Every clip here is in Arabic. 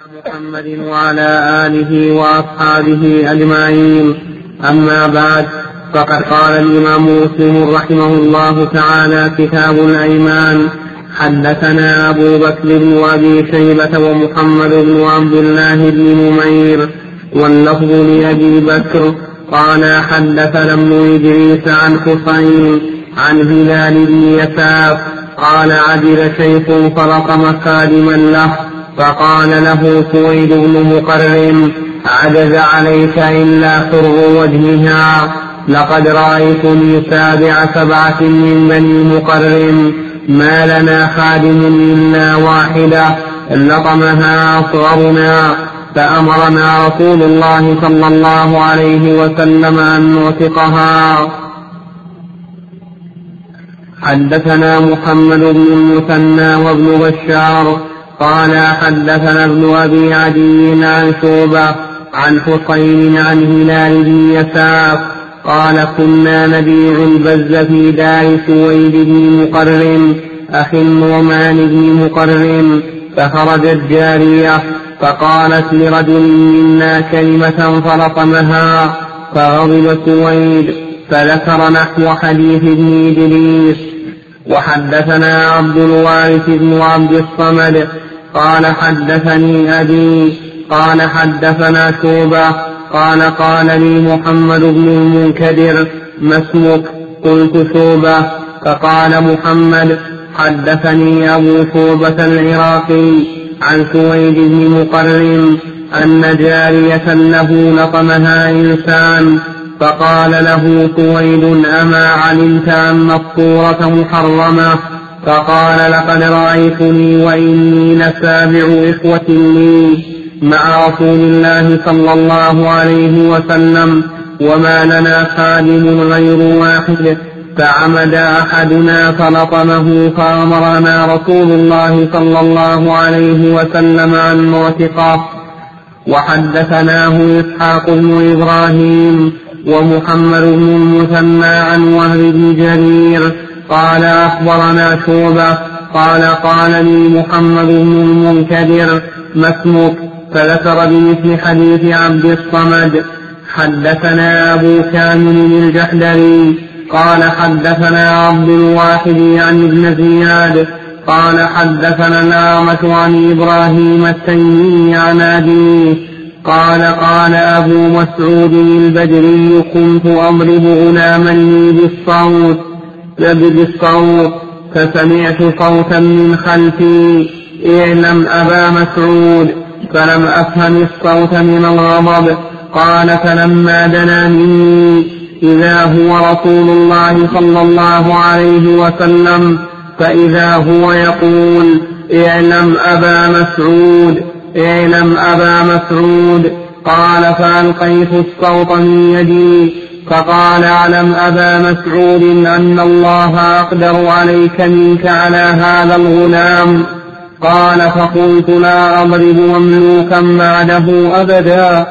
محمد وعلى آله وأصحابه أجمعين. أما بعد، فقد قال الإمام مسلم رحمه الله تعالى: كتاب الأيمان. حدثنا أبو بكر بن أبي شيبة ومحمد بن عبد الله بن نمير، واللفظ لأبي بكر قال: حدثنا ابن إدريس عن حسين عن هلال بن يساف قال: عدل شيخ فلطم خادما له فقال له سويد بن مقرن: عجز عليك إلا حر وجهها، لقد رأيتني سابع 7 من بني مقرن، ما لنا خادم إلا واحدة لطمها أصغرنا، فأمرنا رسول الله صلى الله عليه وسلم أن نعتقها. حدثنا محمد بن المثنى وابن بشار قال: حدثنا ابن أبي عدي عن شعبة عن حسين عن هلال بن يساف قال: كنا نبيع البز في دار سويد بن مقرن أخي النعمان بن مقرن، فخرجت جارية فقالت لرجل منا كلمة فلطمها، فغضب سويد فذكر نحو حديث ابن إدريس. وحدثنا عبد الوارث بن عبد الصمد قال: حدثني أبي قال: حدثنا شعبة قال: قال لي محمد بن المنكدر: ما اسمك؟ قلت: شعبة. فقال محمد: حدثني أبو شعبة العراقي عن سويد بن مقرن أن جارية له لطمها إنسان، فقال له سويد: أما علمت أن الصورة محرمة؟ فقال: لقد رأيتني وإني لسابع إخوة لي مع رسول الله صلى الله عليه وسلم، وما لنا خادم غير واحد، فعمد أحدنا فلطمه، فأمرنا رسول الله صلى الله عليه وسلم أن نعتقه. وحدثناه إسحاق بن إبراهيم ومحمد بن المثنى عن وهب بن جرير قال: أخبرنا شعبة قال: قال لي محمد بن المنكدر: ما اسمك؟ فذكر بمثل حديث عبد الصمد. حدثنا أبو كامل الجحدري قال: حدثنا عبد الواحد عن ابن زياد قال: حدثنا الأعمش عن إبراهيم التيمي عن أبيه قال: قال أبو مسعود البدري: كنت أضرب غلاما لي بالصوت فسمعت صوتا من خلفي: اعلم أبا مسعود، فلم أفهم الصوت من الغضب. قال: فلما دنا مني إذا هو رسول الله صلى الله عليه وسلم، فإذا هو يقول: اعلم أبا مسعود، اعلم أبا مسعود. قال: فألقيت الصوت من يدي، فقال: اعلم أبا مسعود أن الله أقدر عليك منك على هذا الغلام. قال: فقلت: لا أضرب مملوكا بعده أبدا.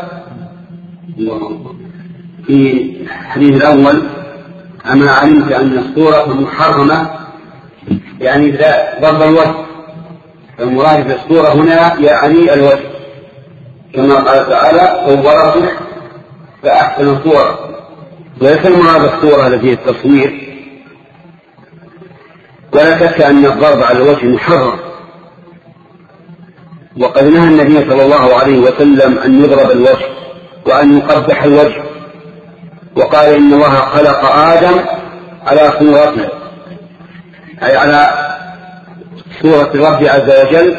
في الحديث الأول: أما علمت أن الصورة محرمة، يعني ضرب الوجه، المراد بالصورة هنا يعني الوجه، كما قال تعالى: صورته فأحسن صورة، وليس المراد الصورة التي هي التصوير. ولا شك أن الضرب على الوجه محرم، وقد نهى النبي صلى الله عليه وسلم أن يضرب الوجه وأن يقبح الوجه، وقال: إن الله خلق آدم على صورته، أي على صورة الرب عز وجل،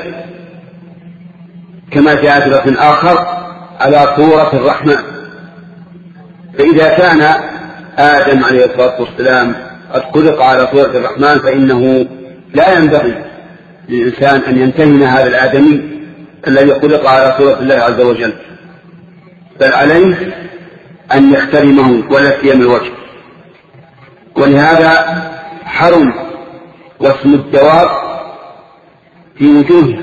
كما جاء في لفظ آخر: على صورة الرحمن. فإذا كان آدم عليه الصلاة والسلام قد خلق على صورة الرحمن، فإنه لا ينبغي للإنسان أن يمتهن هذا الآدمي الذي خلق على صورة الله عز وجل، بل عليه أن يحترمه ولا سيما الوجه. ولهذا حرم واسم الدواب في وجوهها،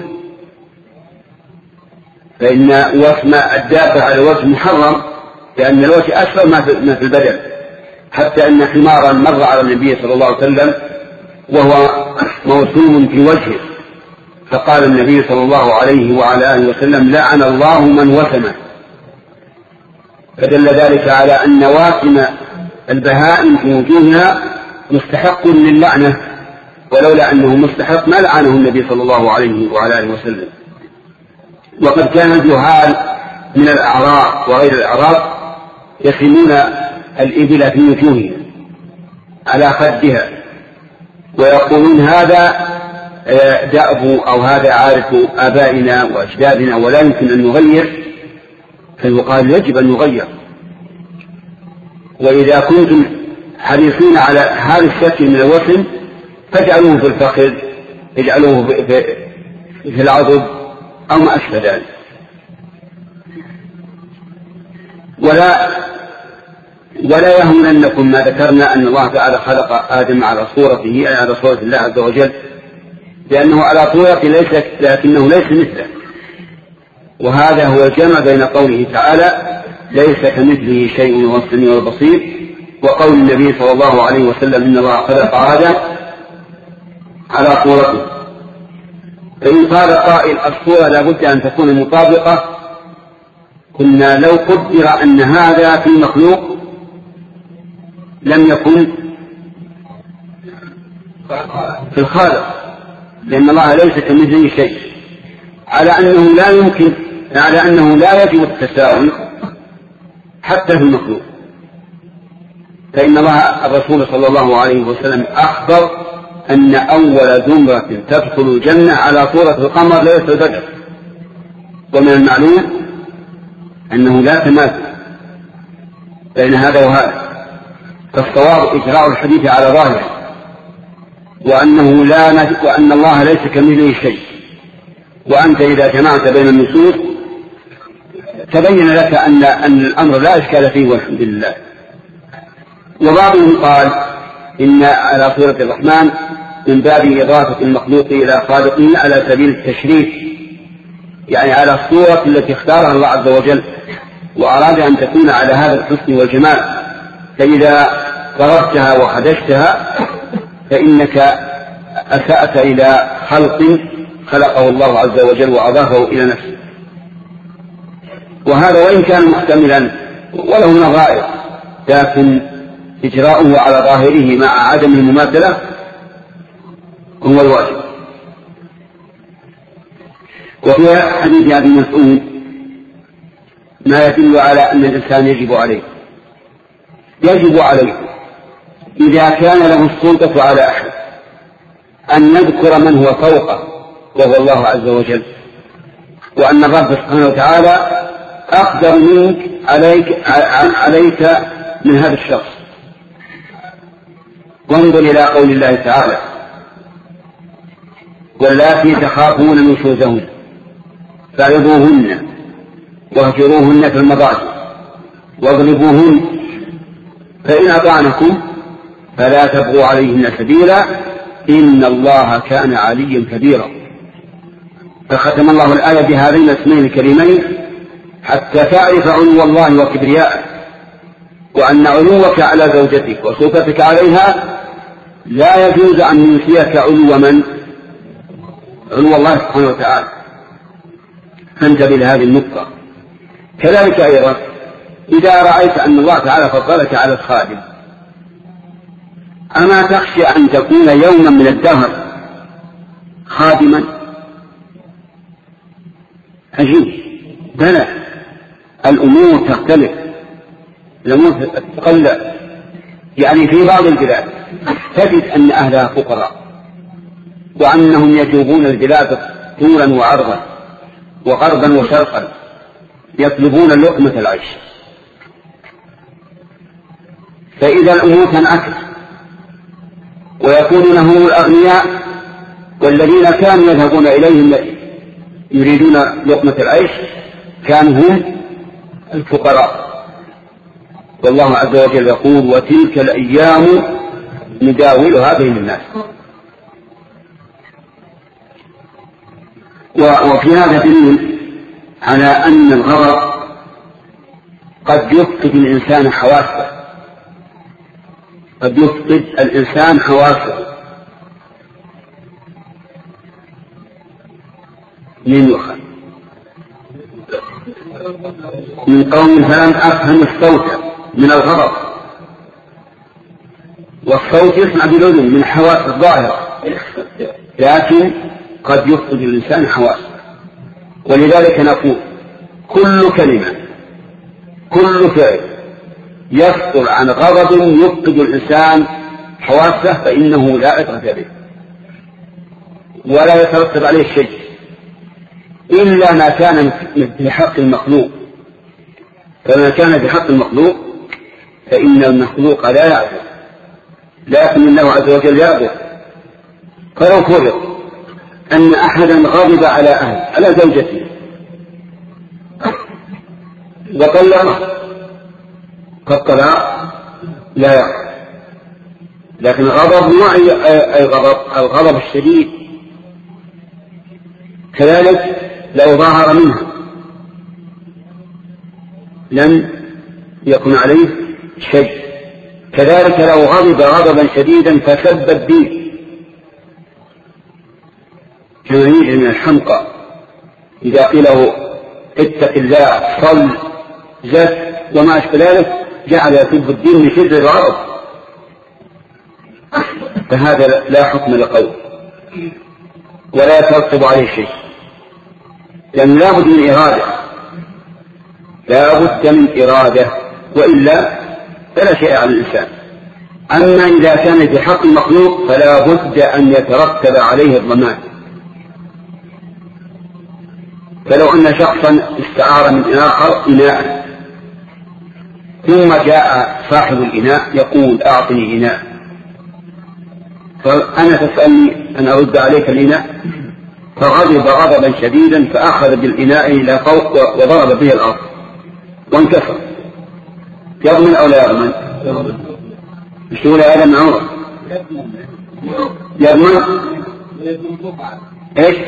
فإن واسم الدابة على الوجه محرم، لأن الوجه أسفل ما في البدن، حتى أن حمارا مر على النبي صلى الله عليه وسلم وهو موسوم في وجهه، فقال النبي صلى الله عليه وعلى آله وسلم: لعن الله من وسم. فدل ذلك على أن واسم البهائم في وجوهها مستحق للعنة، ولولا أنه مستحق ما لعنه النبي صلى الله عليه وعلى آله وسلم. وقد كان الجهال من الأعراب وغير الأعراب يسمون الإبل في وجوهها على خدها، ويقولون هذا دأب أو هذا عادة آبائنا وأجدادنا ولا يمكن أن نغير، فيقال يجب أن نغير. وإذا كنتم حريصين على هذا الشكل من الوسم فاجعلوه في الفخذ، اجعلوه في العضد أو ما أشبه ذلك. ولا يهمنكم ما ذكرنا أن الله تعالى خلق آدم على صورته، أي على صورة الله عز وجل، لأنه على صورته لكنه ليس مثله. وهذا هو الجمع بين قوله تعالى: ليس كمثله شيء وهو السميع البصير، وقول النبي صلى الله عليه وسلم: إن الله خلق آدم على صورته. فإن قال قائل: الصورة لا بد أن تكون مطابقة، قلنا لو قدر أن هذا في مخلوق لم يكن في الخالق، لأن الله ليس كمثله شيء، على أنه لا يجب التساوي حتى في المخلوق. فإن الرسول صلى الله عليه وسلم أخبر أن أول زمرة تدخل الجنة على صورة القمر ليلة البدر، ومن المعلوم أنه لا تماثل بين هذا وهذا، فالصواب إجراء الحديث على ظاهره، وأن الله ليس كمثله شيء. وأنت إذا جمعت بين النصوص تبين لك أن الأمر لا إشكال فيه والحمد لله. وبعضهم قال إن على صورة الرحمن من باب إضافة المخلوق إلى خالقه على سبيل التشريف، يعني على الصورة التي اختارها الله عز وجل وأراد أن تكون على هذا الحسن والجمال، فإذا قربتها وخدشتها فإنك أسأت إلى خلق خلقه الله عز وجل وأضافه إلى نفسه. وهذا وإن كان محتملا وله نظائر، لكن إجراؤه على ظاهره مع عدم المماثلة هو الواجب. وفي حديث أبي مسعود ما يدل على أن الإنسان يجب عليه إذا كان له السلطة على أحد أن يذكر من هو فوقه وهو الله عز وجل، وأن الرب سبحانه وتعالى أقدر منك عليك من هذا الشخص. وانظر إلى قول الله تعالى: واللاتي تخافون نشوزهن فعظوهن واهجروهن في المضاجع واضربوهن، فإن أطعنكم فلا تبغوا عليهن سبيلا إن الله كان عليا كبيرا. فختم الله الآية بهذين الاسمين الكريمين حتى تعرف علو الله وكبرياءه، وأن علوك على زوجتك وسلطتك عليها لا يجوز أن ينسيك علو الله سبحانه وتعالى. فانتبه لهذه النقطة. كذلك أيضا إذا رأيت أن الله تعالى فضلك على الخادم، أما تخشى أن تكون يوما من الدهر خادما؟ عجيب، بلى، الأمور تختلف، الأمور تتقلب. يعني في بعض البلاد تجد أن أهلها فقراء وأنهم يجوبون البلاد طولا وعرضا وغربا وشرقا يطلبون لقمة العيش. فإذا الأمور تنعكس ويكونون هم الأغنياء، والذين كانوا يذهبون إليهم يريدون لقمة العيش كانوا هم الفقراء. والله عز وجل يقول: وتلك الأيام نداولها بين الناس. وفي هذا دليل على أن الغرض قد يفقد الإنسان حواسه، من قوم فلم أفهم الصوت من الغضب، والصوت يسمع بالأذن من حواس الظاهرة، لكن قد يفقد الإنسان حواسه. ولذلك نقول كل كلمة كل فعل يصدر عن غضب يفقد الإنسان حواسه فإنه لا عبرة به ولا يترتب عليه شيء إلا ما كان بحق المخلوق. فما كان بحق المخلوق فإن المخلوق لا يعبر، لكن الله عز وجل يعبر. فلو فرض أن أحدا غضب على زوجته وطلقها فالطلاق لا يقع، لكن الغضب نوع الغضب الشديد. كذلك لو ظهر منها لم يكن عليه شيء. كذلك لو غضب غضبا شديدا فسب الدين كما يجري من الحمقى إذا قيل له اتق الله صل زد وما أشبه ذلك جعل يسب الدين من شدة الغضب، فهذا لا حكم لقول ولا يترتب عليه شيء، لأن لا بد من إرادة، لا بد من إرادة، وإلا فلا شيء على الإنسان. أما إذا كان في حق المخلوق فلا بد أن يترتب عليه الضمان. فلو أن شخصا استعار من آخر إناء ثم جاء صاحب الإناء يقول أعطني إناء، فأنا تسألني أن أرد عليك الإناء، فغضب غضبا شديدا فأخذ بالإناء إلى فوق وضرب به الأرض وانكسر، يضمن أو لا يضمن؟ بشغل هذا معروف يضمن. إيش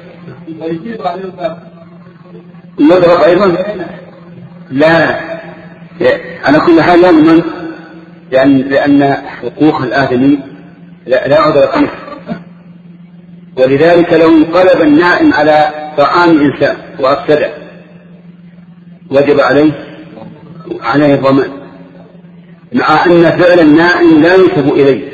يضرب أيضا؟ لا، على كل حال يضمن، لأن حقوق الآدمي لا عذر فيه. ولذلك لو انقلب النائم على طعام إنسان وأفسده وجب عليه الضمان، مع أن فعل النائم لا ينسب إليه،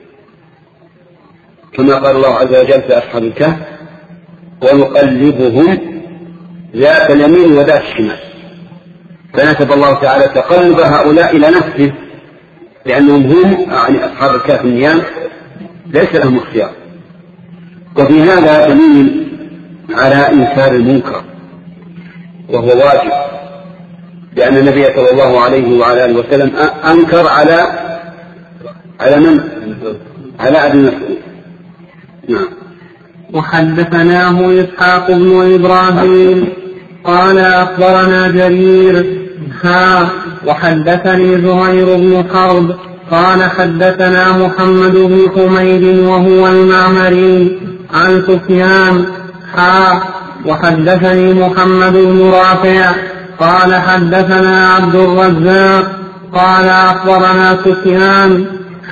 كما قال الله عز وجل في أصحاب الكهف ونقلبهم ذات اليمين وذات الشمال، فنسب الله تعالى تقلب هؤلاء إلى نفسه، لأنهم هم يعني أصحاب الكهف النيام ليس لهم اختيار. وفي هذا دليل على إنكار المنكر وهو واجب، لأن النبي صلى الله عليه وعلى آله وسلم أنكر على من؟ على أبي مسعود. نعم. وحدثناه إسحاق بن إبراهيم قال أخبرنا جرير وحدثني زهير بن حرب قال حدثنا محمد بن حميد وهو المعمري عن سفيان وحدثني محمد بن رافع قال حدثنا عبد الرزاق قال أخبرنا سفيان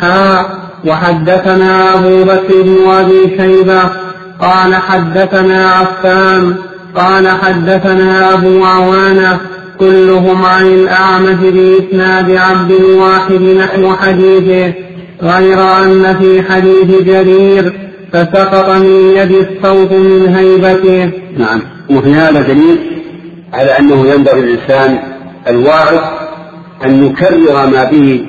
وحدثنا أبو بكر بن أبي شيبة قال حدثنا عفان قال حدثنا أبو عوانة كلهم عن الأعمش بإسناد عبد الواحد نحو حديثه، غير أن في حديث جرير فسقط من يد الصوت من هيبته. نعم. وفي هذا دليل على أنه ينبغي الإنسان الواعظ أن يكرر ما به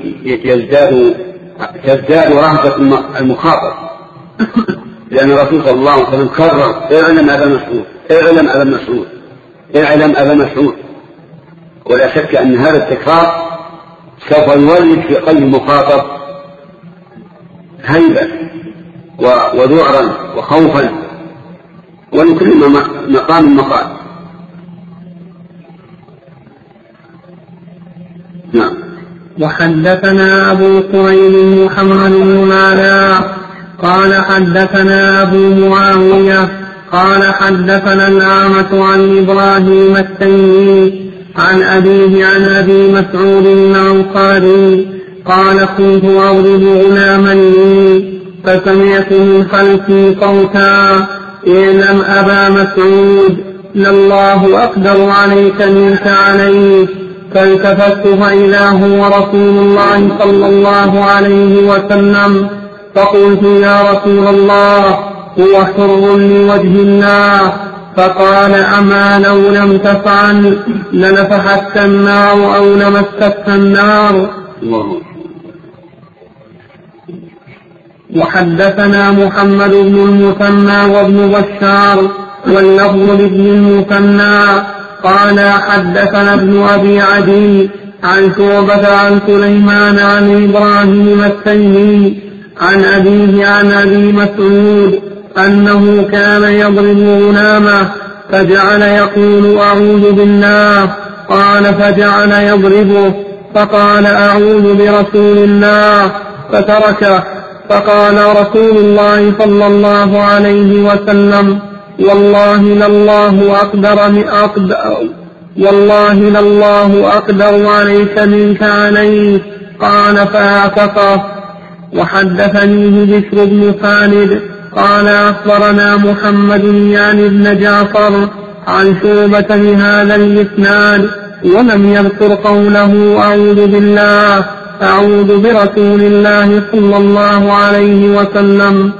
تزداد رهبة المخاطر، لأن الرسول صلى الله عليه وسلم كرر اعلم أبا مسعود اعلم أبا مسعود اعلم أبا مسعود. ولا شك أن هذا التكرار سوف يولد في قلب المخاطب هيبة وذعرا وخوفا، ولكل مقام مقال. نعم. وحدثنا أبو كريم محمد بن علاء قال حدثنا أبو معاوية قال حدثنا الأعمش عن إبراهيم التيمي عن أبيه عن أبي مسعود الأنصاري قال كنت أضرب غلاما لي فسمعت من خلفي صوتا اعلم أبا مسعود لله أقدر عليك منك عليك. فالتفت فإذا هو رسول الله صلى الله عليه وسلم، فقلت يا رسول الله هو حر لوجه الله. فقال أما لو لم تفعل لنفحتك النار أو لمستك النار. وحدثنا محمد بن المثنى وابن بشار واللفظ لابن المثنى قال حدثنا ابن أبي عدي عن شعبة عن سليمان عن إبراهيم التيمي عن أبيه عن أبي مسعود أنه كان يضرب غلامه فجعل يقول أعوذ بالله، قال فجعل يضربه فقال أعوذ برسول الله فتركه. فقال رسول الله صلى الله عليه وسلم والله لله أقدر عليك منك عليه. قال فاعتقه. وحدثنيه بشر بن خالد قال أخبرنا محمد يعني بن جعفر عن شعبة بهذا الإسناد ولم يذكر قوله أعوذ بالله أعوذ برسول الله صلى الله عليه وسلم.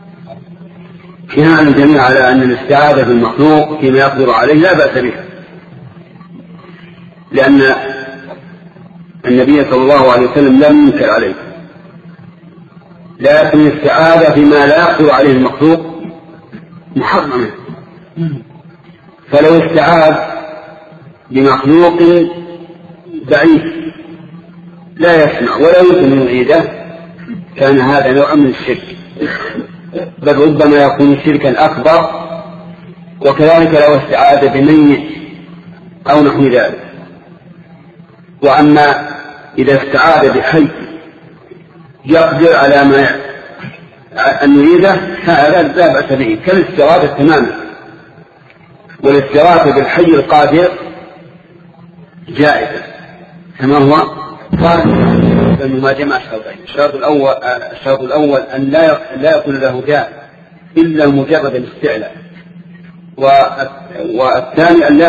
كان الجميع على أن الاستعاذة بالمخلوق فيما يقدر عليه لا بأس به، لأن النبي صلى الله عليه وسلم لم ينكر عليه، لكن الاستعاذة فيما لا يقدر عليه المخلوق محرمة. فلو استعاذ بمخلوق ضعيف لا يسمع ولا يمكن أن يعيده كان هذا نوع من الشرك، بل ربما يكون شركا أكبر. وكذلك لو استعاذ بميت أو نحو ذلك. وأما إذا استعاذ بحي يقدر على ما أن يريده هذا لا بأس به كالاستغاثة تماما. والاستغاثة بالحي القادر جائزة كما هو قال ما جمع الشرطين. الشرط الأول أن لا يكون له داء إلا مجرد الاستعلاء، والثاني أن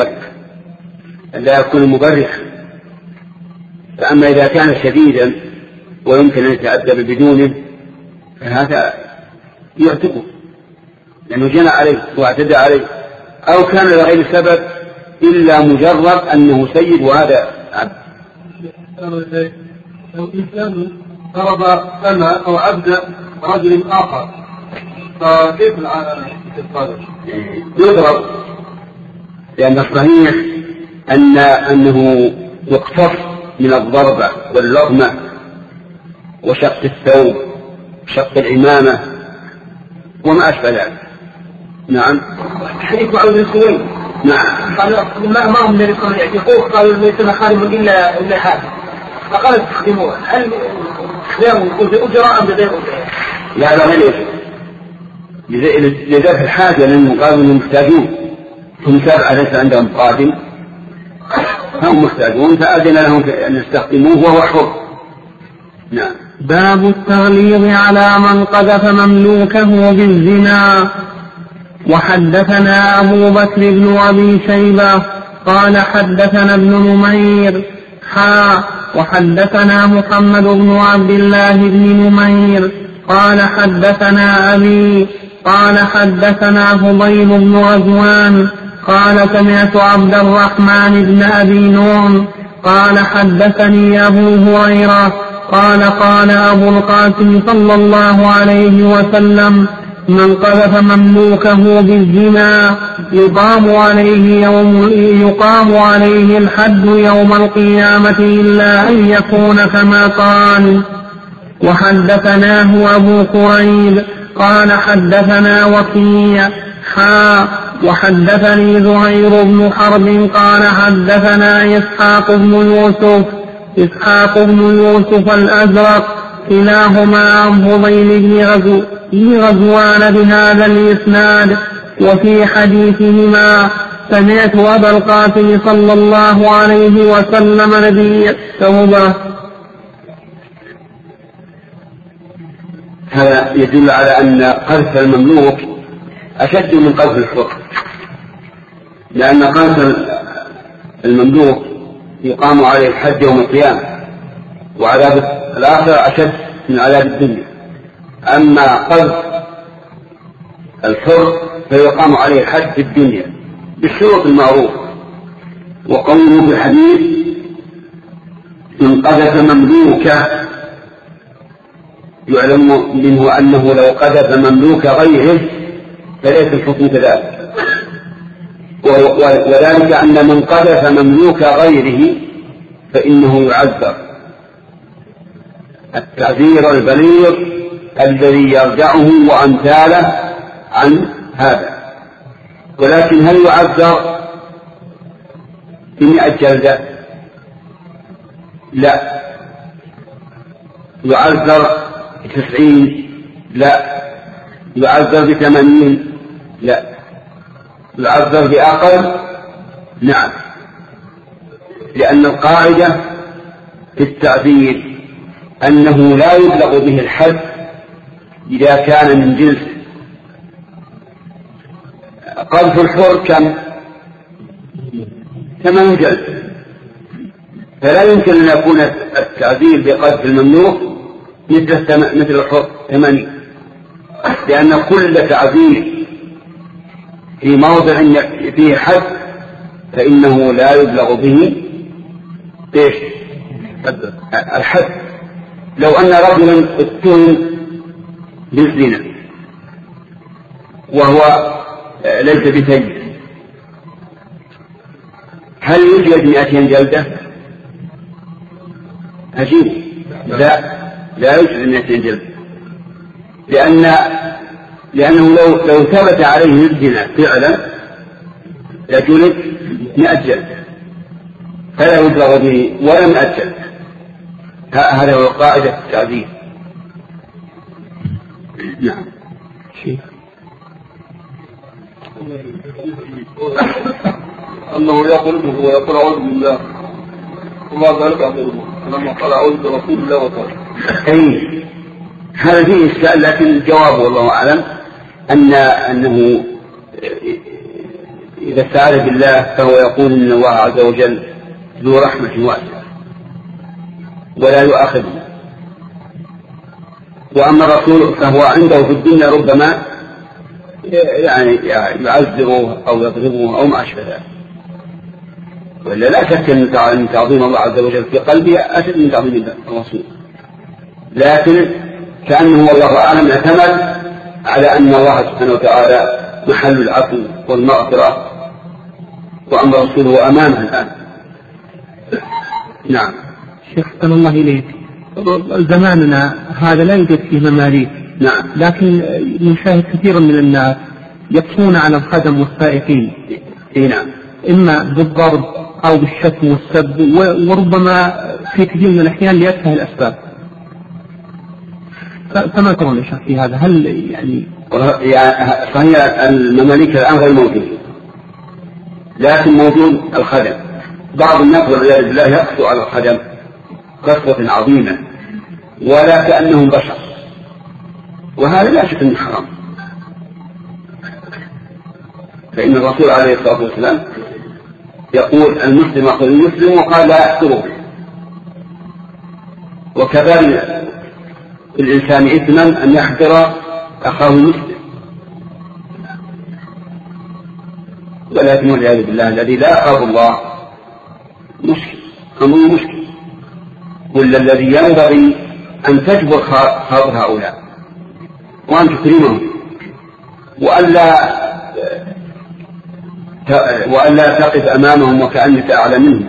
لا يكون مبرحا. فأما إذا كان شديدا ويمكن أن يتأدب بدونه فهذا يعتقه لأنه جنى عليه واعتدى عليه، أو كان لغير سبب إلا مجرد أنه سيد وهذا عبد. لو إنسان ضرب أما أو عبد رجل آخر فكيف القادر؟ يضرب، لأن الصحيح أنه يقتص من الضربة واللطمة وشق الثوب وشق العمامة وما أشبه ذلك. نعم. حديث معاذ بن سويد. نعم. قال ما هم من يكون يعتقوه، قالوا ليس مخارم إلا هذا، فقال تستخدموه. هل يكون بأجرة أم بغير أجرة؟ لا غير لذلك الحاجة لأنهم قالوا أنهم محتاجون، هم سبعة ليس عندهم قادم، هم محتاجون فأذن لهم أن يستخدموه وهو حر. نعم. باب التغليظ على من قذف مملوكه بالزنا. وحدثنا أبو بكر بن أبي شيبة قال حدثنا ابن نمير وحدثنا محمد بن عبد الله بن نمير قال حدثنا أبي قال حدثنا فضيل بن غزوان قال سمعت عبد الرحمن بن أبي نعم قال حدثني أبو هريرة قال قال أبو القاسم صلى الله عليه وسلم من قذف مملوكه بالزنا يقام عليه الحد يوم القيامة إلا أن يكون كما قال. وحدثناه أبو قريب قال حدثنا وكيع وحدثني زهير بن حرب قال حدثنا إسحاق بن يوسف الأزرق كلاهما عن فضيل بن غزوان بهذا الإسناد. وفي حديثهما سمعت أبا القاسم صلى الله عليه وسلم نبي التوبة. هذا يدل على أن قذف المملوك أشد من قذف الحر، لأن قذف المملوك يقام عليه الحد يوم القيامة، وعذاب الآخرة أشد من عذاب الدنيا. أما قذف الحر فيقام عليه الحد في الدنيا بالشروط المعروفة. وقوله في الحديث من قذف مملوكا يعلم منه أنه لو قذف مملوك غيره فليس الحكم كذلك، وذلك أن من قذف مملوك غيره فإنه يعذر التعذير البليغ الذي يرجعه وأمثاله عن هذا. ولكن هل يعذر ب100 جلدة؟ لا. يعذر ب90؟ لا. يعذر ب80؟ لا. يعذر بأقل؟ نعم، لأن القاعدة في التعذير أنه لا يبلغ به الحد إذا كان من جنس. قذف الحر كم؟ 8 جلد، فلا يمكن أن يكون التعذير بقذف المملوك مثل الحر 80، لأن كل تعذير في موضع فيه حد فإنه لا يبلغ به الحد. لو أن رجلا اتهم بالزنا وهو ليس بثيب، هل يجلد 200 جلدة؟ عجيب، لا يجلد 200 جلدة، لأنه لو ثبت عليه الزنا فعلا لجلد 100 جلدة، فلا يبلغ به ولا 100 جلدة. هذا هو قاعدة التعذير. نعم. أنه يقربه ويقول أعوذ بالله وما ذلك أقربه لما قال أعوذ برسول الله وطلع. أي هذا فيه إشكال، لكن الجواب والله أعلم أنه إذا استعاذ بالله فهو يقول إن الله عز وجل ذو رحمة واسعة ولا يؤاخذنا. وأما الرسول فهو عنده في الدنيا ربما يعني يعذره أو يضربه أو ما أشبه ذلك، ولا لا شك أن تعظيم الله عز وجل في قلبه أشد من تعظيم الرسول، لكن كأنه والله أعلم اعتمد على أن الله سبحانه وتعالى محل العفو والمغفرة، وأما رسوله أمامه الآن. نعم. شيخ صلى الله إليك، زماننا هذا لا يوجد فيه مماليك. نعم. لكن نشاهد كثيرا من الناس يقسون على الخدم والسائقين. نعم. إما بالضرب أو بالشتم والسب، وربما في كثير من الأحيان لأتفه الأسباب. فما ترون يا شيخ في هذا؟ هل يعني صحيح المماليك الآن غير موجود، لكن موجود الخدم. بعض الناس والعياذ بالله يقسو على الخدم قسوة عظيمة ولا كأنهم بشر، وهذا لا شك أنه حرام. فإن الرسول عليه الصلاة والسلام يقول المسلم أخو المسلم، وقال لا يحقره. وكذلك الإنسان إثما أن يحقر أخاه المسلم. ولكن والعياذ بالله الذي لا يخاف الله مشكل، أمره مشكل. ولا الذي ينبغي أن تجبر خاطر هؤلاء وأن تكرمهم، وألا تقف أمامهم وكأنك أعلى منهم،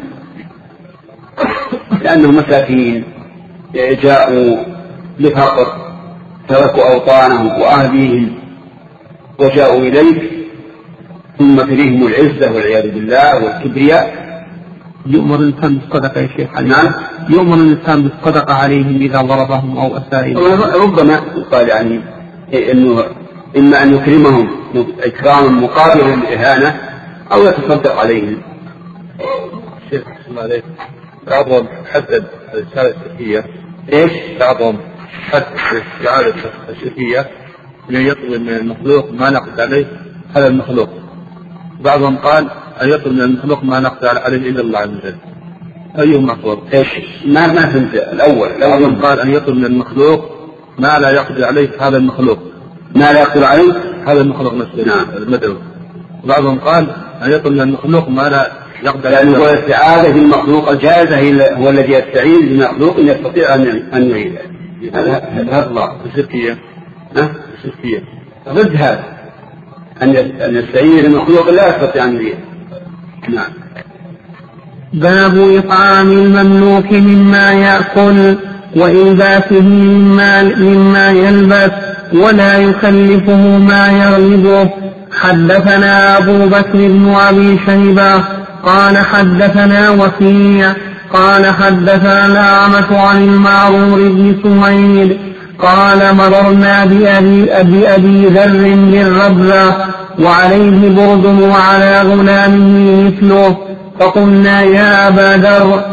لأنهم مساكين جاءوا لفقر، تركوا أوطانهم وأهليهم وجاءوا إليك، ثم تريهم العزة والعياذ بالله والكبرياء. يؤمر الإنسان بالصدقة يا شيخ. نعم. يؤمر الإنسان بالصدقة عليهم إذا ضربهم أو أساء. ربما قال يعني إنه إما أن يكرمهم إكراما مقابلا للإهانة أو يتصدق عليهم. شيخ اسمع عليك، بعضهم حدد الرسالة الشركية. إيش؟ بعضهم حدد الرسالة الشركية من يطلب من المخلوق ما نقدر عليه هذا المخلوق. بعضهم قال أن يطلب من المخلوق ما نقدر عليه إلا الله عز وجل. أيهما أفضل؟ إيش؟ ما فهمت الأول. بعضهم قال أن يطلب من المخلوق ما لا يقدر عليه هذا المخلوق. ما لا يقدر عليه هذا المخلوق نفسه. نعم. المدعو. بعضهم قال أن يطلب من المخلوق ما لا يقدر عليه. يعني هو الاستعاذة بالمخلوق الجائزة هو الذي يستعين بالمخلوق إن يستطيع أن يعيده. هذا الله الشركية. الشركية. ضد هذا أن يستعين بالمخلوق لا يستطيع أن يعيده. نعم. باب إطعام المملوك مما يأكل وإلباسه مما يلبس ولا يكلفه ما يغلبه. حدثنا أبو بكر بن أبي شيبة قال حدثنا وكيع قال حدثنا الأعمش عن المعرور بن سمير قال مررنا بأبي ذر بالربذة وعليه برد وعلى غلامه مثله فقلنا يا أبا ذر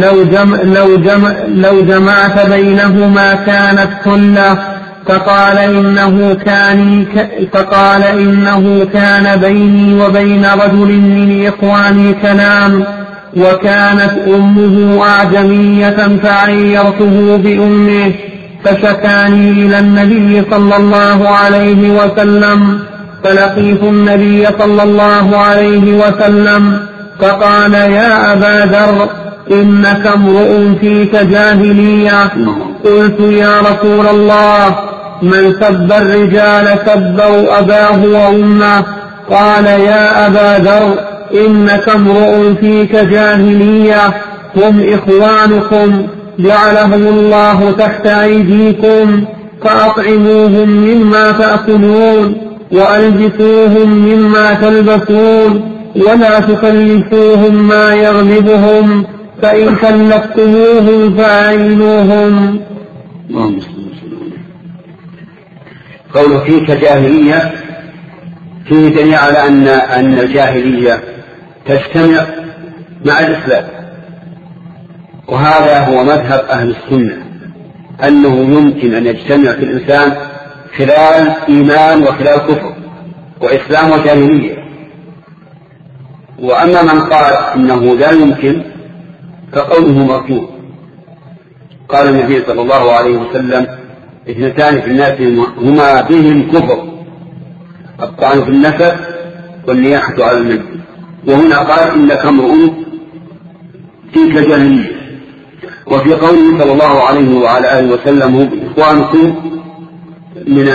لو جمعت بينهما كانت كله. فقال إنه كان بيني وبين رجل من إخواني كلام وكانت أمه أعجمية فعيرته بأمه فشكاني إلى النبي صلى الله عليه وسلم فلقيت النبي صلى الله عليه وسلم فقال يا أبا ذر إنك امرؤ فيك جاهلية. قلت يا رسول الله من سب الرجال سبوا أباه وأمه. قال يا أبا ذر إنك امرؤ فيك جاهلية هم إخوانكم جعلهم الله تحت أيديكم فأطعموهم مما تأكلون وألبسوهم مما تلبسون ولا تكلفوهم ما يغلبهم فإن كلفتموهم فأعينوهم. قوله فيك جاهلية فيه دليل على أن الجاهلية تجتمع مع الإسلام، وهذا هو مذهب أهل السنة أنه يمكن أن يجتمع في الإنسان خلال إيمان وخلال كفر وإسلام وجاهلية. وأما من قال إنه لا يمكن فقوله مردود. قال النبي صلى الله عليه وسلم اثنتان في الناس هما بهم كفر الطعن في النسب والنياحة على الميت. وهنا قال إنك امرؤ فيك جاهلية. وفي قوله صلى الله عليه وعلى آله وسلم هم إخوانكم من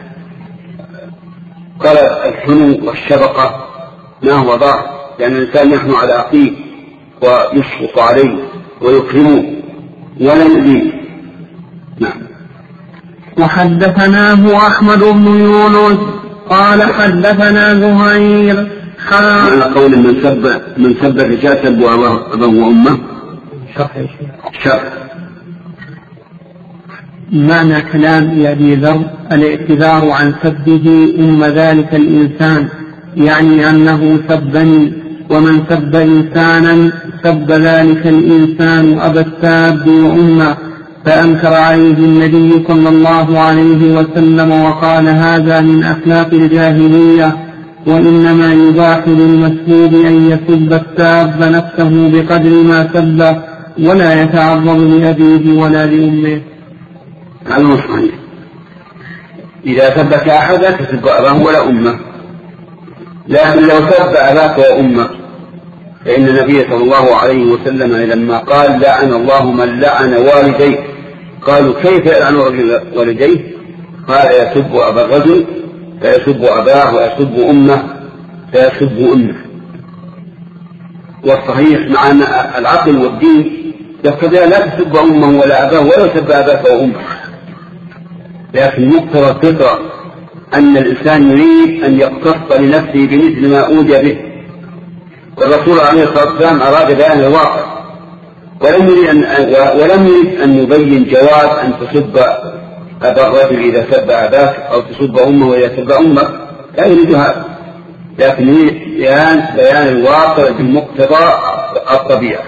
قال الحنو والشفقة ما هو ضار، لأن الإنسان يحنو على أخيه ويشفق عليه ويكرمه ولا يؤذيه. نعم. وحدثناه أحمد بن يونس قال حدثنا زهير على قول من سب الرجال سبوا أباه وأمه. شرح معنى كلام أبي ذر الاعتذار عن سبه أم ذلك الإنسان، يعني أنه سبني، ومن سب إنسانا سب ذلك الإنسان أبا الساب وأمه. فأنكر عليه النبي صلى الله عليه وسلم وقال هذا من أخلاق الجاهلية، وإنما يباح للمسبوب أن يسب الساب نفسه بقدر ما سبه ولا يتعرض لأبيه ولا لأمه. هذا صحيح. إذا سبك أحدا تسب أباه ولا أمه، لكن لو سب أباك وأمك فإن النبي صلى الله عليه وسلم لما قال لعن الله من لعن والديه قالوا كيف يلعن والديه؟ قال يسب أبا الرجل فيسب أباه ويسب أمه فيسب أمه. والصحيح مع أن العقل والدين يقتضي لا تسب أمه ولا أباه ولا يسب أباك وأمه، لكن مقتضى الفطرة أن الإنسان يريد أن يقتص لنفسه بمثل ما أوتي به. والرسول عليه الصلاة والسلام أراد بيان الواقع ولم يريد أن يبين جواز أن تسب أبا الرجل إذا سب أباك أو تسب أمه إذا سب أمك، لا يريد هذا، لكن يريد بيان الواقع بمقتضى الطبيعة.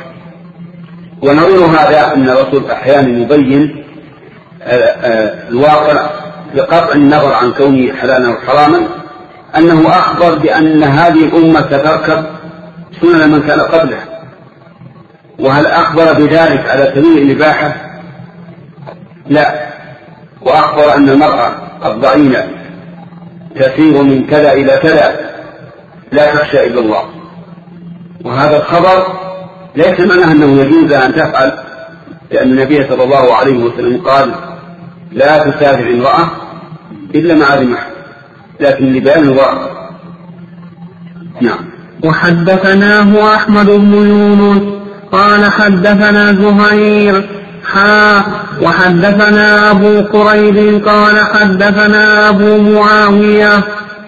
ونظير هذا أن الرسول أحيانا يبين الواقع بقطع النظر عن كونه حلالا أو حراما أنه أخبر بأن هذه الأمة ستركب سنن من كان قبلها. وهل أخبر بذلك على سبيل الإباحة؟ لا. وأخبر أن المرأة الضعينة تسير من كذا إلى كذا لا تخشى إلا الله، وهذا الخبر ليس معناه أنه يجوز أن تفعل، لأن النبي صلى الله عليه وسلم قال لا تسافر امرأة إلا مع ذي محرم، لكن لبيان الضرر. نعم. وحدثناه أحمد بن يونس قال حدثنا زهير وحدثنا أبو قريب قال حدثنا أبو معاوية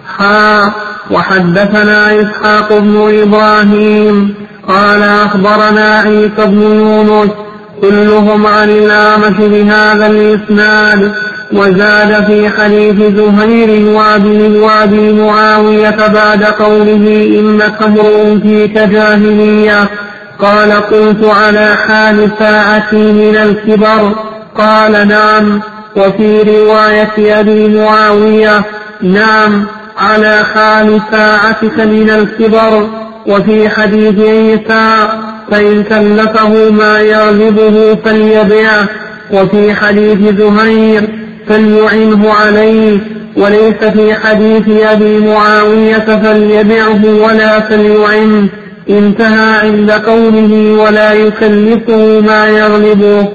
وحدثنا إسحاق بن إبراهيم قال أخبرنا عيسى بن يونس كلهم عن الأعمش بهذا الإسناد، وزاد في حديث زهير وأبي معاوية بعد قوله إنك امرؤ فيك جاهلية قال قلت على حال ساعتي من الكبر قال نعم. وفي رواية أبي معاوية نعم على حال ساعتك من الكبر. وفي حديث عيسى فإن كلفه ما يغلبه فليبيعه. وفي حديث زهير فليعنه عليه. وليس في حديث أبي معاوية فليبعه ولا فليعنه. انتهى عند قوله ولا يكلفه ما يغلبه.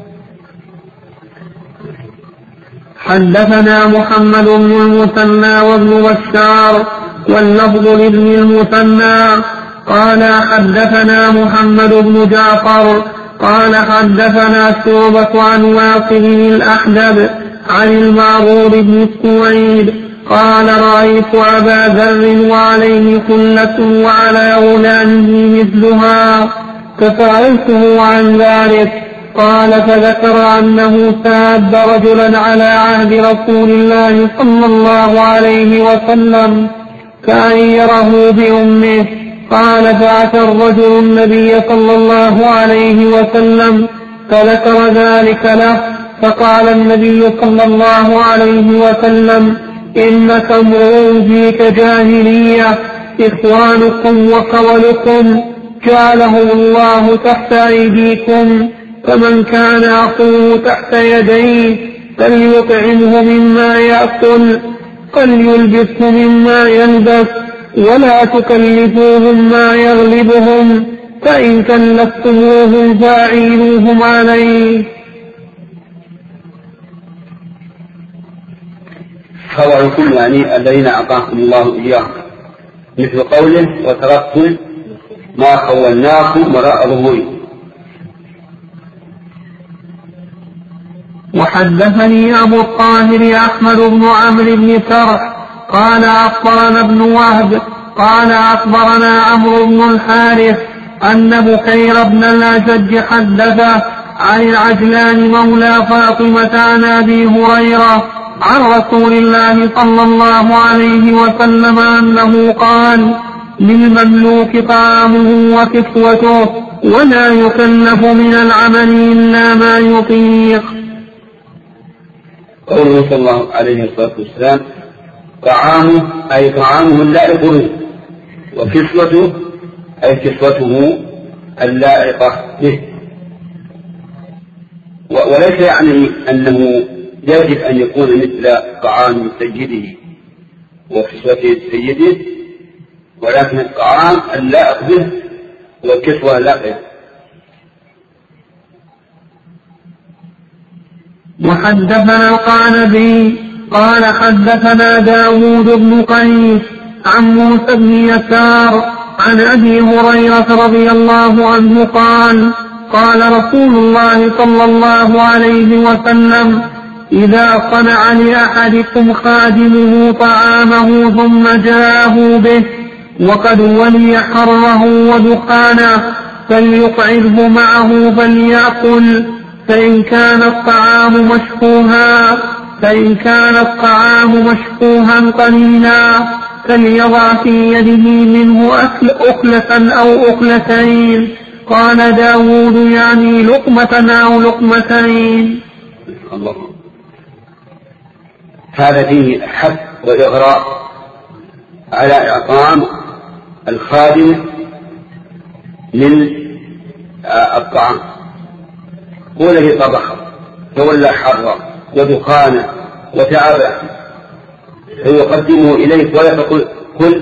حدثنا محمد بن المثنى وابن بشار واللفظ لابن المثنى قال حدثنا محمد بن جعفر قال حدثنا شعبة عن واقد الأحدب عن المعرور بن سويد قال رأيت أبا ذر وعليه خلة وعلى غلامه مثلها فسألته عن ذلك قال فذكر أنه ساب رجلا على عهد رسول الله صلى الله عليه وسلم فأيره بأمه. قال فأتى الرجل النبي صلى الله عليه وسلم فذكر ذلك له فقال النبي صلى الله عليه وسلم إنك امرؤ فيك جاهلية إخوانكم وخولكم جعلهم الله تحت أيديكم فمن كان أخوه تحت يديه فليطعمه مما يأكل فليلبسه مما يلبس ولا تكلفوهم ما يغلبهم فإن كلفتموهم فأعينوهم عليه. خوعكم يعني الذين أعطاكم الله إياهم مثل قوله وتركتم ما خولناكم وراء ظهوركم. وحدثني أبو الطاهر أحمد بن عمرو بن سرح قال أخبرنا ابن وهب قال أخبرنا عمرو بن الحارث أن بكير بن الأشج حدثه عن العجلان مولى فاطمة عن أبي هريرة عن رسول الله صلى الله عليه وسلم أنه قال للمملوك طعامه وكسوته ولا يكلف من العمل إلا ما يطيق. قوله صلى الله عليه الصلاة والسلام طعامه أي طعامه اللائق به، وكسوته أي كسوته اللائقة به. وليس يعني أنه يجب أن يكون مثل طعام سيده وكسوته سيده، ولكن الطعام اللائق به والكسوة اللائقة. وحدثنا القعنبي قال حدثنا داود بن قيس عن موسى بن يسار عن أبي هريرة رضي الله عنه قال قال رسول الله صلى الله عليه وسلم إذا صنع لأحدكم خادمه طعامه ثم جاءه به وقد ولي حره ودخانه فليقعده معه فليأكل فإن كان الطعام مشفوها قليلا فليضع في يده منه أكلة أو أكلتين. قال داود يعني لقمة أو لقمتين. هذا فيه حث وإغراء على إعطام الخادم من الطعام. هو الذي طبخ تولى حره ودخانه وتعبه فيقدمه إليك ولا تقول كل،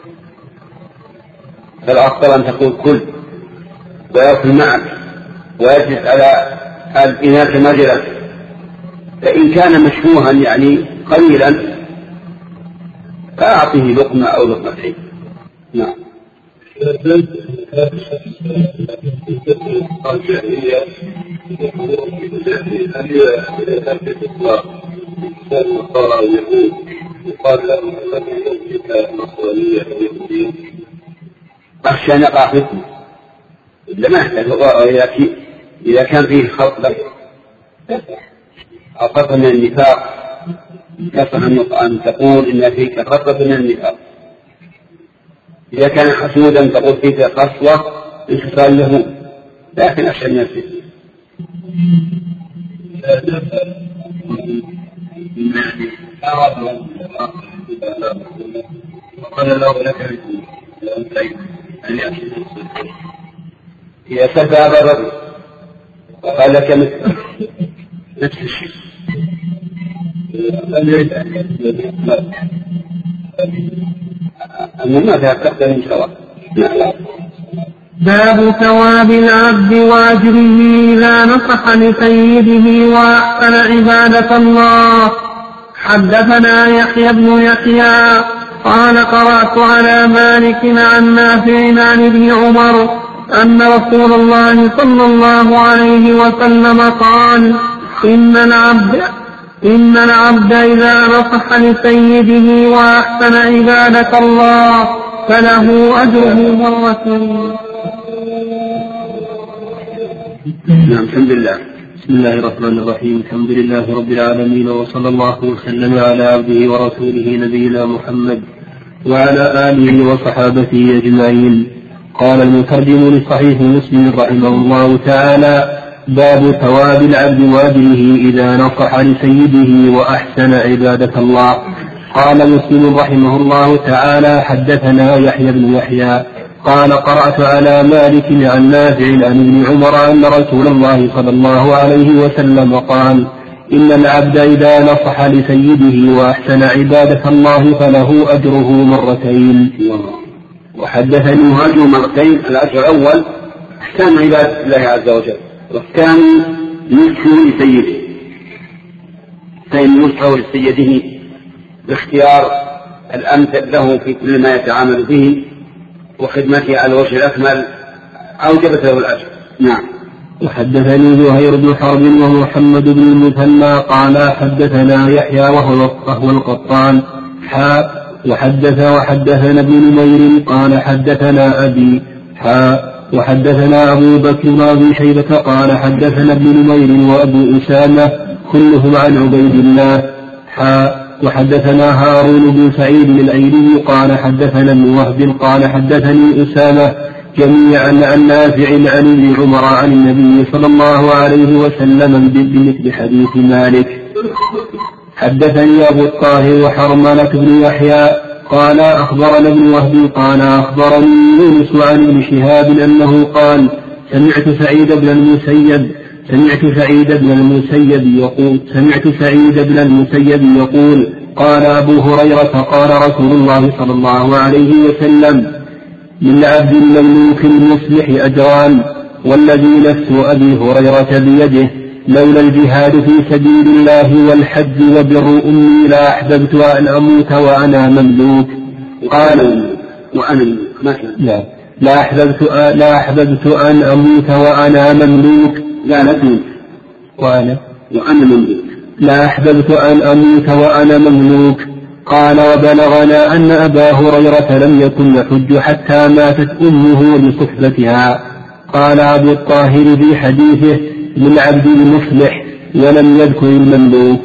فالأفضل أن تقول كل ويأكل معك ويجلس على الإناء كما جلس. فإن كان مشبوها يعني قليلا فأعطيه لقمة أو لقمتين. نعم. أخشى أن يقع فتنة لما يحتاج إذا كان فيه خطبة أو خطبة من النفاق يصح أن تقول إن فيك خطبة من النفاق. إذا كان حسودا تقول فيك قسوة انتصال له، لكن أخشى أن يصير. وقال له لك إذا سب أبا الرجل وقال لك نفس الشيء أنه ما تأكد من سواء. باب ثواب العبد وأجره إذا نصح لسيده وأحسن عبادة الله. حدثنا يحيى بن يحيى قال قرأت على مالك عن نافع عن ابن عمر أن رسول الله صلى الله عليه وسلم قال إن العبد إذا نصح لسيده وأحسن عبادة الله فله أجره مرتين. الحمد لله. بسم الله الرحمن الرحيم. الحمد لله رب العالمين، وصلى الله وسلم على عبده ورسوله نبينا محمد وعلى آله وصحابته أجمعين. قال المترجم لصحيح مسلم رحمه الله تعالى: باب ثواب العبد وأجره إذا نصح لسيده وأحسن عبادة الله. قال مسلم رحمه الله تعالى: حدثنا يحيى بن يحيى قال قرأت على مالك عن نافع عن ابن عمر أن رسول الله صلى الله عليه وسلم قال: إن العبد إذا نصح لسيده وأحسن عبادة الله فله أجره مرتين. وحدثني أجره مرتين. الأجر الأول إحسان عبادة الله عز وجل، والثاني نصحه لسيده، فإن نصحه لسيده باختيار الأمثل له في كل ما يتعامل به وخدمته على الوجه الأكمل أوجبت له الأجر. نعم. وحدثني زهير بن حرب ومحمد بن المثنى قال حدثنا يحيى وهو القطان وحدثنا ابن نمير قال حدثنا أبي وحدثنا أبو بكر بن شيبة قال حدثنا ابن نمير وأبو أسامة كلهم عن عبيد الله وحدثنا هارون بن سعيد الأيلي قال حدثنا ابن وهب قال حدثني أسامة جميعا عن نافع عن ابن عمر عن النبي صلى الله عليه وسلم بمثل حديث مالك. حدثني أبو الطاهر وحرملة بن يحيى قال أخبرنا ابن وهب قال أخبرني يونس عن ابن شهاب أنه قال سمعت سعيد بن المسيب يقول قال أبو هريرة قال رسول الله صلى الله عليه وسلم: للعبد المملوك المصلح أجران، والذي نفس أبي هريرة بيده لولا الجهاد في سبيل الله والحج وبر أمي لا أحببت أن أموت وأنا مملوك. قال وأنا لا أحببت أن أموت وأنا مملوك. لا أحببت أن أموت وأنا مملوك. قال وبلغنا أن أبا هريرة لم يكن يحج حتى ماتت أمه لصحبتها. قال أبو الطاهر في حديثه: للعبد المصلح، ولم يذكر المملوك.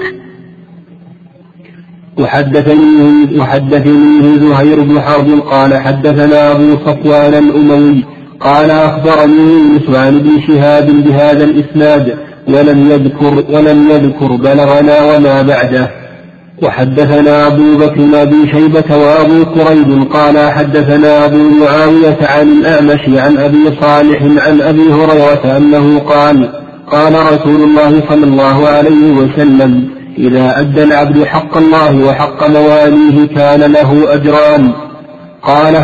وحدثني زهير بن حرب قال حدثنا أبو صفوان الأموي قال أخبرني يونس عن ابن شهاب بهذا الإسناد ولم يذكر بلغنا وما بعده. وحدثنا أبو بكر بن أبي شيبة وأبو كريب قال حدثنا أبو معاوية عن الأعمش عن أبي صالح عن أبي هريرة أنه قال رسول الله صلى الله عليه وسلم: إذا أدى العبد حق الله وحق مواليه كان له أجران. قال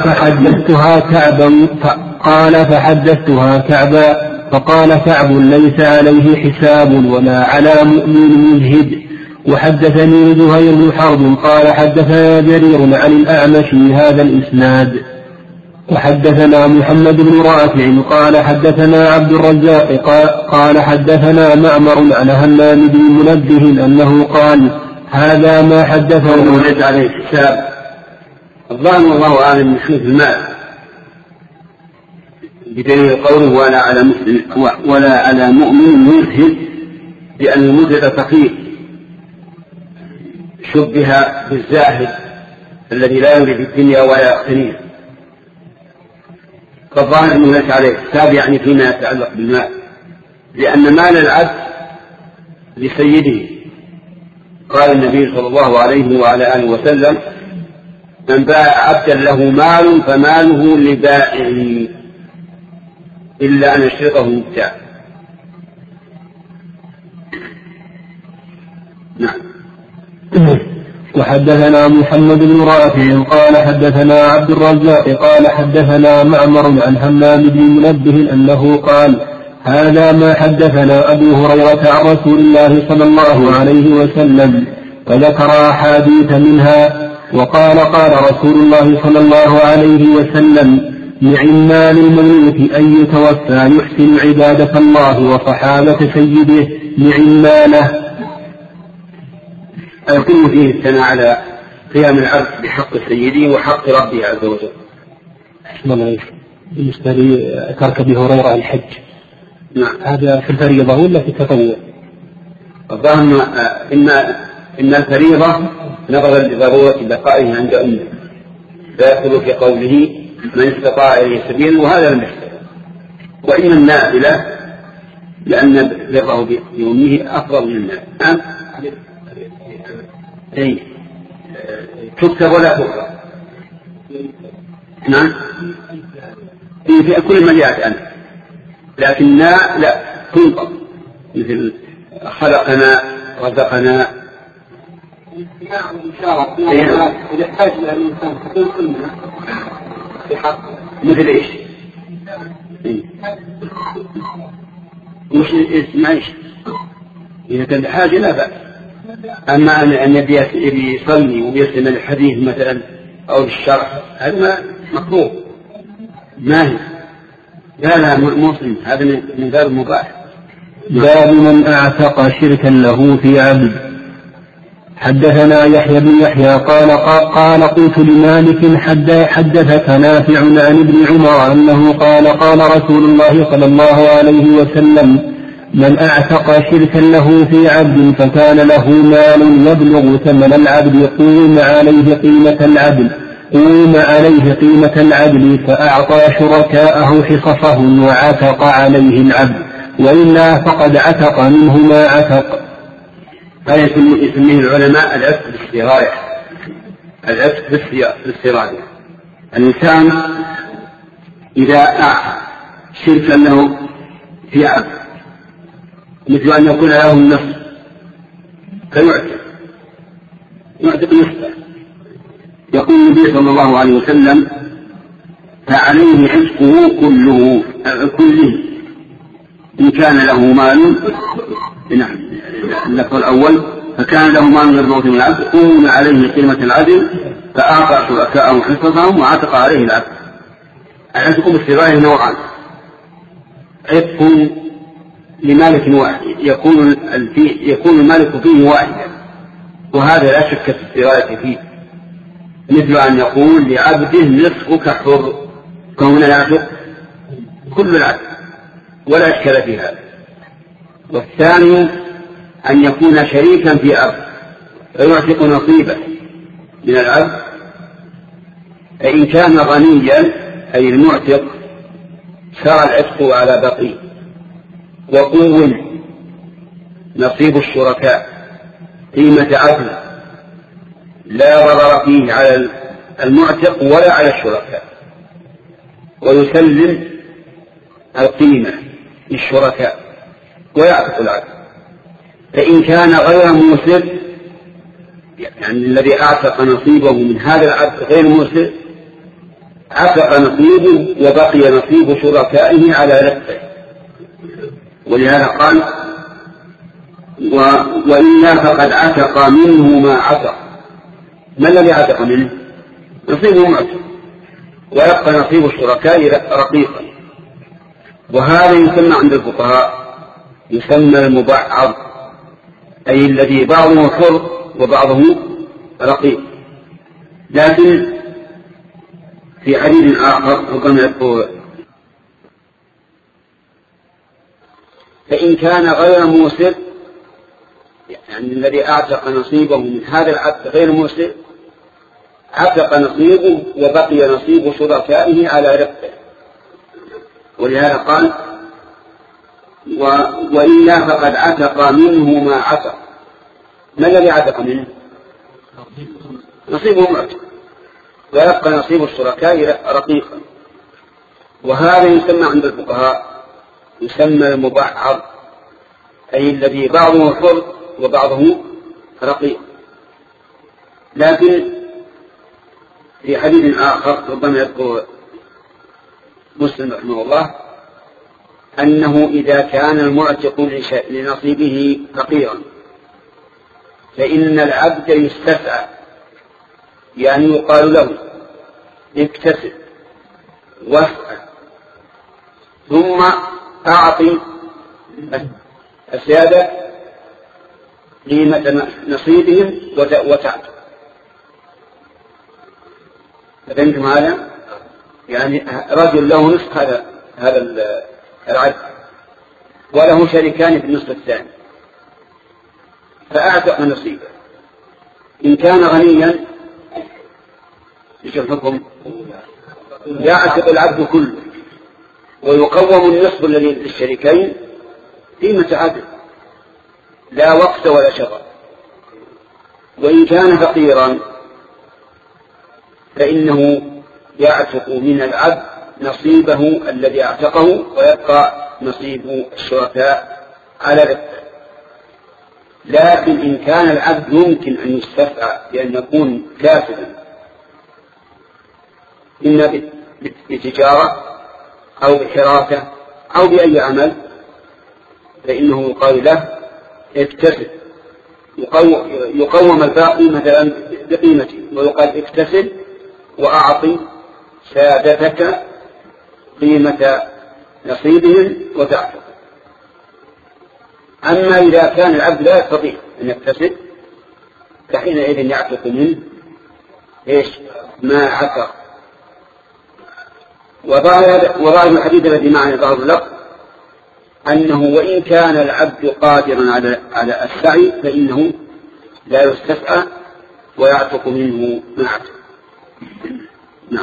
فحدثتها كعبا فقال كعب: ليس عليه حساب ولا على مؤمن مجهد. وحدثني زهير بن حرب قال حدثنا جرير عن الأعمش هذا الإسناد. وحدثنا محمد بن رافع قال حدثنا عبد الرزاق قال حدثنا معمر عن همام بن منبه أنه قال: هذا ما حدثه. وليس عليه حساب، الظاهر والله أعلم من حيث المال، بدليل قوله: ولا على مؤمن مجهد، لأن المجهد فقير شبه بالزاهد الذي لا يريد الدنيا ولا يقتنيها، فالظاهر أنه ليس عليه حساب، يعني فيما يتعلق بالمال، لأن مال العبد لسيده. قال النبي صلى الله عليه وعلى آله وسلم: من باع عبدا له مال فماله لبائعه إلا أن يشرطه مبتاع. نعم. وحدثنا محمد بن رافع قال حدثنا عبد الرزاق قال حدثنا معمر عن همام بن منبه أنه قال: هذا ما حدثنا أبو هريرة عن رسول الله صلى الله عليه وسلم، وذكر أحاديث منها. وقال: قال رسول الله صلى الله عليه وسلم: نعم مال المملوك أن يتوفى يحسن عبادة الله وصحابة سيده، نعم ماله. يكون فيه الثناء على قيام العبد بحق سيده وحق ربه عز وجل. بالنسبة لترك أبي هريرة الحج، نعم، هذا في الفريضة ولا في التطوع؟ الظاهر إن الفريضة نظرا لضرورة بقائه عند أمه، لا يدخل في قوله: من استطاع إليه سبيلا، وهذا لم يحصل. وإن النافلة لأن بره بأمه أفضل من النافلة. أي تكتب ولا تقرأ. نعم، في كل ما جاءت أنا، لكن لا تنطق، مثل خلقنا رزقنا. إذا احتاج إلى الإنسان تنقل منه بحق مثل إيش؟ مش اسمع إيش؟ إذا كان بحاجة لا بأس. أما أن يبي يصلي ويسلم الحديث مثلا أو الشرح، هذا مكروه، ما هي لا مسلم، هذا من باب المباح. باب من أعتق شركا له في عبد. حدثنا يحيى بن يحيى قال قلت لمالك: حدثك نافع عن ابن عمر أنه قال رسول الله صلى الله عليه وسلم: من أعتق شركا له في عبد فكان له مال يبلغ ثمن العبد قوم عليه قيمة العدل فأعطى شركاءه حصصهم وعتق عليه العبد، وإلا فقد عتق منه ما عتق. هذا يسميه العلماء العتق بالاستراية. العتق بالاستراية، الإنسان إذا أعطى شركا له في عبد، مثل أن يكون له النصف، فيعتق نصفه. يقول النبي صلى الله عليه وسلم: فعليه عتقه كله إن كان له مال. نعم، اللفظ الأول: فكان له مال غير موت من العبد قوم عليه قيمة العدل فأعطى شركاءه حصصهم وعتق عليه العبد. العتق باستراية نوعان: عتق لمالك واحد يكون المالك فيه واحدا، وهذا لا شك في السراية فيه، مثل أن يقول لعبده: نصفك حر، فهنا يعتق كل العبد ولا إشكال في هذا. والثاني أن يكون شريكا في عبد فيعتق نصيبه من العبد، فإن كان غنيا أي المعتق سار العتق على بقيه، وقوم نصيب الشركاء قيمة عدل لا ضرر فيه على المعتق ولا على الشركاء، ويسلم القيمة للشركاء ويعتق العبد. فإن كان غير موسر، يعني الذي أعتق نصيبه من هذا العبد غير موسر، عتق نصيبه وبقي نصيب شركائه على رفقه. ولهذا قال: وإلا فقد عتق منه ما عتق. ما الذي عتق منه؟ نصيبه معتق، ويبقى نصيب الشركاء رقيقا. وهذا يسمى عند الفقهاء يسمى المبعض، أي الذي بعضه حر وبعضه رقيق. لكن في حديث آخر ربما يقول: فإن كان غير موسر، يعني الذي أعتق نصيبه من هذا العبد غير موسر، عتق نصيبه وبقي نصيب شركائه على رفقه. ولهذا قال: وإلا فقد عتق منه ما عتق. ما الذي عتق منه؟ نصيبه معتق، ويبقى نصيب الشركاء رقيقا. وهذا يسمى عند الفقهاء يسمى المبعض، أي الذي بعضه حر وبعضه رقيق. لكن في حديث آخر ربما يذكر مسلم رحمه الله أنه إذا كان المعتق لنصيبه فقيرا فإن العبد يستسعى، يعني يقال له: اكتسب واسعى، ثم أعطي السيادة قيمة نصيبهم وتعطي. فهمتم هذا؟ يعني رجل له نصف هذا العبد وله شريكان في النصف الثاني، فأعتق نصيبه. إن كان غنيا ايش الحكم؟ يعتق العبد كله ويقوم النصف الذي للشريكين قيمة عدل، لا وقت ولا شغل. وإن كان فقيرا فإنه يعتق من العبد نصيبه الذي اعتقه، ويبقى نصيب الشركاء على رفقه. لكن إن كان العبد يمكن أن يستفعى بأن يكون كاسبا، إما بتجارة أو بحراسة أو بأي عمل، فإنه يقال له: اكتسب، يقوم الباقي مثلا بقيمته، ويقال: اكتسب وأعطي سادتك قيمة نصيبهم وتعتق. أما إذا كان العبد لا يستطيع أن يكتسب فحينئذ يعتق منه ما عتق. وظاهر الحديث الذي معنا ظاهر اللفظ أنه وإن كان العبد قادرا على السعي فإنه لا يستسعى ويعتق منه ما عتق. نعم.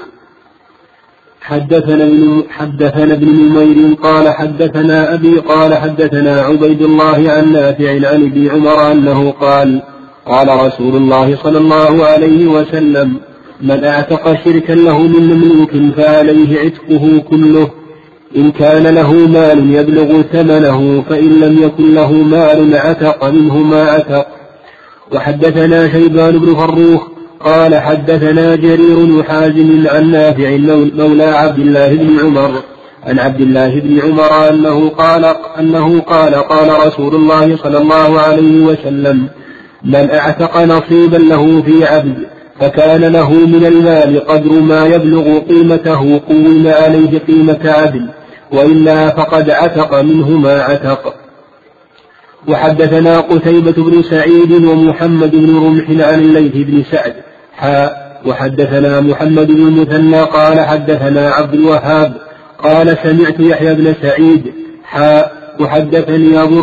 حدثنا ابن نمير قال حدثنا أبي قال حدثنا عبيد الله عن نافع عن ابن عمر أنه قال: قال رسول الله صلى الله عليه وسلم: من اعتق شركا له من مملوك فعليه عتقه كله، إن كان له مال يبلغ ثمنه، فإن لم يكن له مال عتق منه ما عتق. وحدثنا شيبان بن فروخ قال حدثنا جرير حازم عن نافع مولى عبد الله بن عمر عن عبد الله بن عمر أنه قال رسول الله صلى الله عليه وسلم: من اعتق نصيبا له في عبد فكان له من المال قدر ما يبلغ قيمته قوم عليه قيمة عدل، وإلا فقد عتق منه ما عتق. وحدثنا قتيبة بن سعيد ومحمد بن رمح عن الليث بن سعد وحدثنا محمد بن المثنى قال حدثنا عبد الوهاب قال سمعت يحيى بن سعيد وحدثني أبو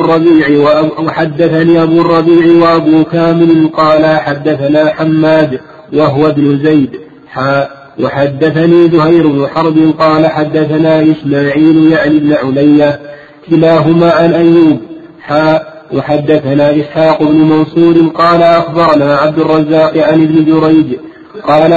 الربيع وأبو كامل قال حدثنا حماد وهو ابن زيد وحدثني زهير بن حرب قال حدثنا إسماعيل يعني بن علية كلاهما عن أيوب وحدثنا إسحاق بن منصور قال أخبرنا عبد الرزاق عن ابن جريج قال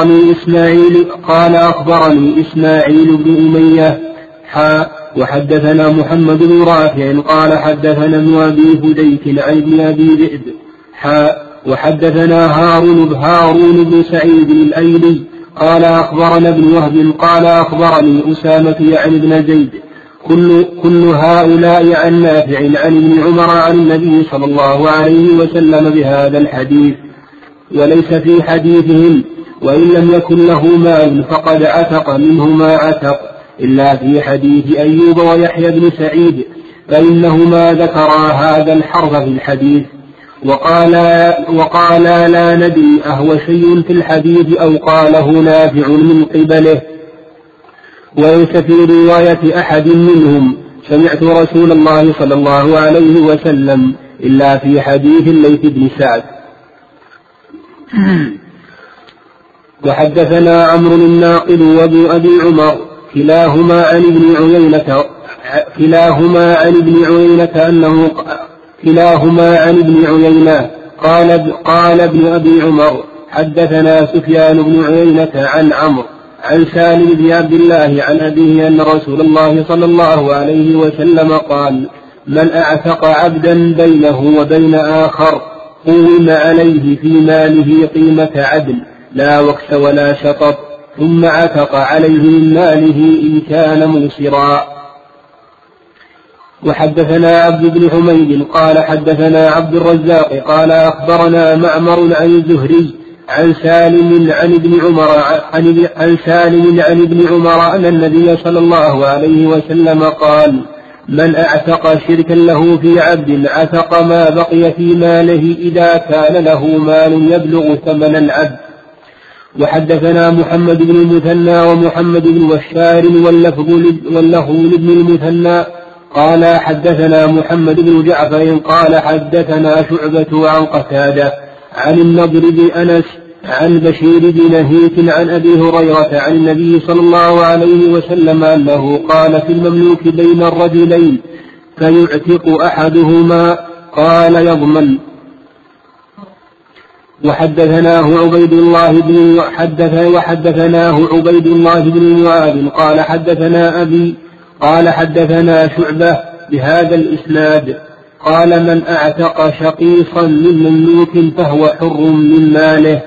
أخبرني إسماعيل بن أمية وحدثنا محمد بن رافع قال حدثنا ابن أبي هديك عن ابن أبي ذئب وحدثنا هارون بن سعيد الأيلي قال أخبرنا ابن وهب قال أخبرني أسامة عن ابن زيد كل هؤلاء عن نافع عن ابن عمر عن النبي صلى الله عليه وسلم بهذا الحديث، وليس في حديثهم وإن لم يكن له مال فقد عتق منه ما عتق، إلا في حديث أيوب ويحيى بن سعيد فإنهما ذكرا هذا الحرف في الحديث وقال لا ندري أهو شيء في الحديث أو قاله نافع من قبله. وليس في رواية أحد منهم سمعت رسول الله صلى الله عليه وسلم إلا في حديث الليث بن سعد. وحدثنا عمرو الناقد وابن أبي عمر كلاهما عن ابن عيينة قال ابن أبي عمر حدثنا سفيان بن عيينة عن عمرو عن سالم بن عبد الله عن أبيه أن رسول الله صلى الله عليه وسلم قال: من أعتق عبدا بينه وبين آخر قوم عليه في ماله قيمة عدل لا وكس ولا شطط، ثم عتق عليه من ماله إن كان موسرا. وحدثنا عبد بن حميد قال حدثنا عبد الرزاق قال أخبرنا معمر عن الزهري عن سالم عن ابن عمر أن النبي صلى الله عليه وسلم قال: من أعتق شركا له في عبد عتق ما بقي في ماله إذا كان له مال يبلغ ثمن العبد. وحدثنا محمد بن المثنى ومحمد بن بشار واللفظ لابن المثنى قال حدثنا محمد بن جعفر قال حدثنا شعبة عن قتادة عن النضر بن أنس عن بشير بن نهيك عن أبي هريرة عن النبي صلى الله عليه وسلم أنه قال في المملوك بين الرجلين فيعتق أحدهما قال يضمن. وحدثناه عبيد الله بن معاذ قال حدثنا أبي قال حدثنا شعبة بهذا الإسناد قال: من أعتق شقيصا من مملوك فهو حر من ماله.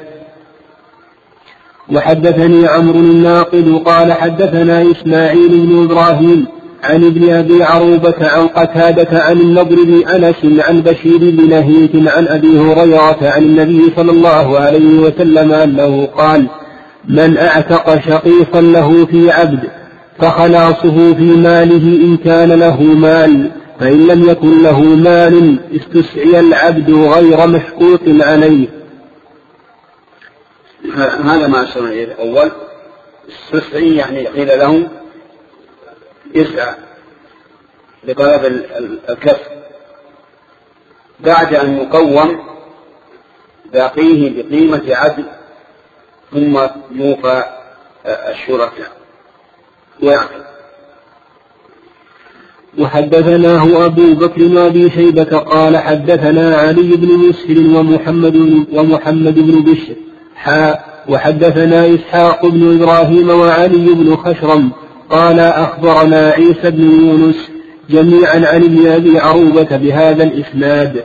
وحدثني عمرو الناقد قال حدثنا إسماعيل بن إبراهيم عن ابن أبي عروبة عن قتادة عن النضر بن أنس عن بشير بن نهيك عن أبي هريرة عن النبي صلى الله عليه وسلم أنه قال: من أعتق شقيصا له في عبد فخلاصه في ماله إن كان له مال، فإن لم يكن له مال استسعي العبد غير مشقوق عليه. هذا ما أشرنا إليه الأول. استسعي يعني قيل له اسعى لطلب الكسب بعد أن يقوم باقيه بقيمة عدل ثم يوفى الشركاء ويعقل. وحدثناه أبو بكر وأبي شيبة قال حدثنا علي بن مسهر ومحمد بن بشر وحدثنا إسحاق بن إبراهيم وعلي بن خشرم قال أخبرنا عيسى بن يونس جميعا عن ابن أبي عروبة بهذا الإسناد.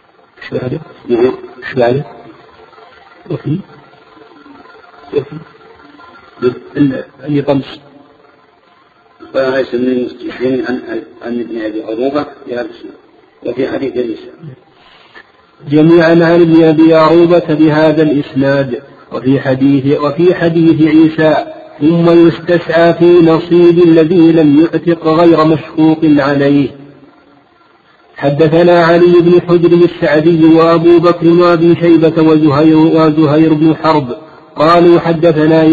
أي طمس فليس من المستحيل عن ابن أبي عروبة بهذا الإسناد. وفي حديث عيسى جميعا عن ابن أبي عروبة بهذا الإسناد. وفي حديث عيسى ثم يستسعى في نصيب الذي لم يعتق غير مشقوق عليه. حدثنا علي بن حجر السعدي وأبو بكر وأبي شيبة وزهير بن حرب قالوا حدثنا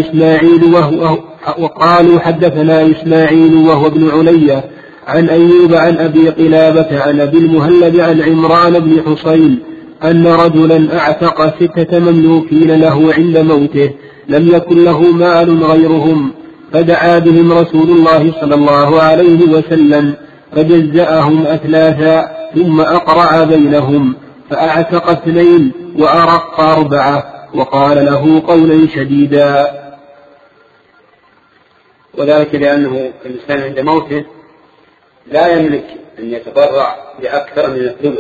إسماعيل وهو ابن علية عن أيوب عن أبي قلابة عن أبي المهلب عن عمران بن حصين أن رجلا أعتق 6 مملوكين له عند موته لم يكن له مال غيرهم، فدعا بهم رسول الله صلى الله عليه وسلم فجزأهم أثلاثا ثم أقرع بينهم فأعتق 2 وأرق 4 وقال له قولا شديدا. وذلك لأنه الإنسان عند موته لا يملك أن يتبرع بأكثر من الثلث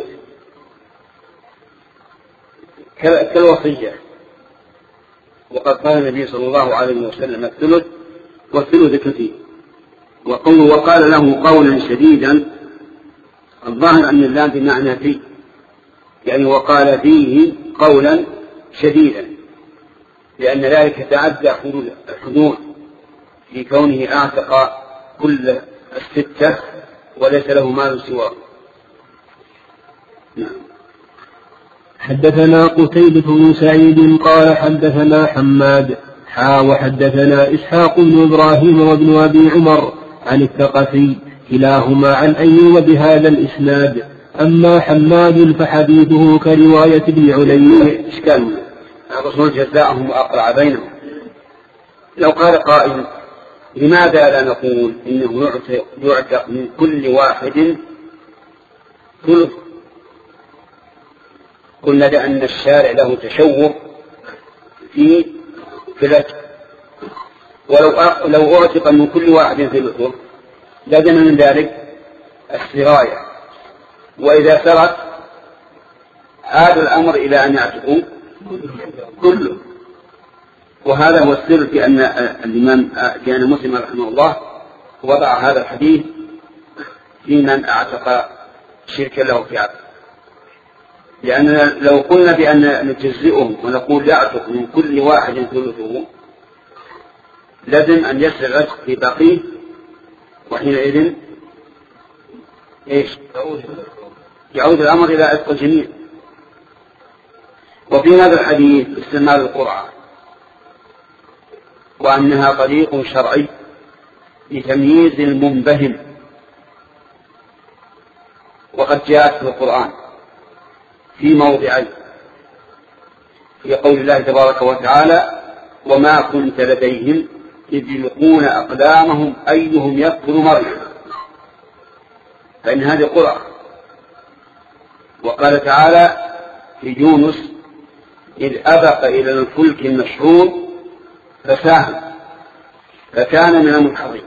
كالوصية، وقد قال النبي صلى الله عليه وسلم الثلث والثلث كثير. وقوله وقال له قولا شديدا الظاهر أن اللام بمعنى فيه، يعني وقال فيه قولا شديدا، لأن ذلك تعدى حدود في كونه أعتق كل 6 وليس له مال سواه. نعم. حدثنا قتيبة بن سعيد قال حدثنا حماد وحدثنا إسحاق بن إبراهيم وابن أبي عمر عن الثقفي كلاهما عن أيوب بهذا الإسناد. أما حماد فحديثه كرواية ابن علي. إشكال الرسول جزاءهم وأقرع بينهم. لو قال قائل لماذا لا نقول إنه يعتق من كل واحد ثلث؟ قلنا لأن الشارع له تشوف في الأجر، ولو أعتق من كل واحد ثلثه لازم من ذلك السراية، وإذا سرت عاد الأمر إلى أن يعتقوا كله. وهذا هو السر في أن الإمام كان مسلم رحمه الله وضع هذا الحديث في من أعتق شركا له في عبد، لأن لو قلنا بأن نجزئهم ونقول يعتق من كل واحد ثلثه لازم أن يسر الرزق في بقيه، وحينئذ يعود الأمر إلى عتق الجميع. وفي هذا الحديث استعمال القرعة، وأنها طريق شرعي لتمييز المنبهم، وقد جاءت في القرآن في موضعين، في قول الله تبارك وتعالى وما كنت لديهم إذ يلقون أقلامهم أيهم يكفر مريم، فإن هذه قرعة. وقال تعالى في يونس إذ أبق إلى الفلك المشحون فساهم فكان من المدحضين.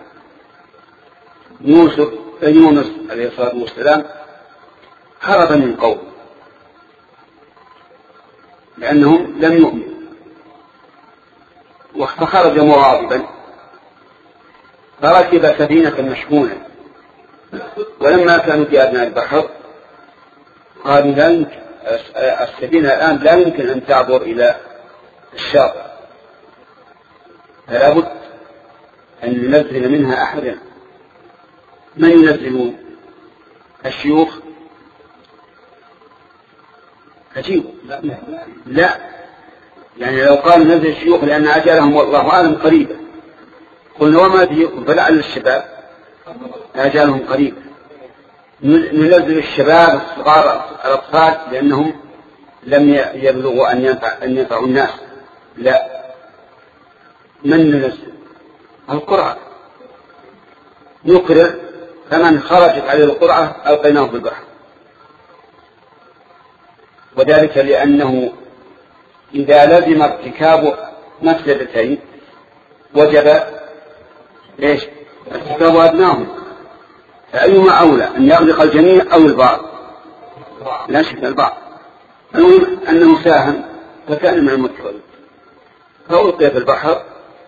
يونس عليه الصلاة والسلام هرب من قوم لأنهم لم يؤمنوا، فخرج مغاضبا فركب سفينة مشحونة، ولما كانوا في أدنى البحر قالوا لا يمكن السفينة الآن لا يمكن أن تعبر إلى الشاطئ، فلا بد أن ننزل منها أحدا. من ينزلون؟ الشيوخ؟ أجيبوا لا، يعني لو قال نزل الشيوخ لأن أجلهم والله أعلم قريبا، قلنا وما تجيكم فلعل الشباب أجلهم قريبا، ننزل الشباب الصغار الأطفال لأنهم لم يبلغوا أن ينفعوا الناس. لا، من ننزل؟ القرعة، نقرر فمن خرجت عليه القرعة ألقيناه في البحر. وذلك لأنه إذا لزم ارتكاب مفسدتين وجب ارتكاب أدناهم، فأيما أولى أن يغرق الجميع أو البعض؟ لا شك البعض. المهم أنه ساهم فكان من المتقين فألقي في البحر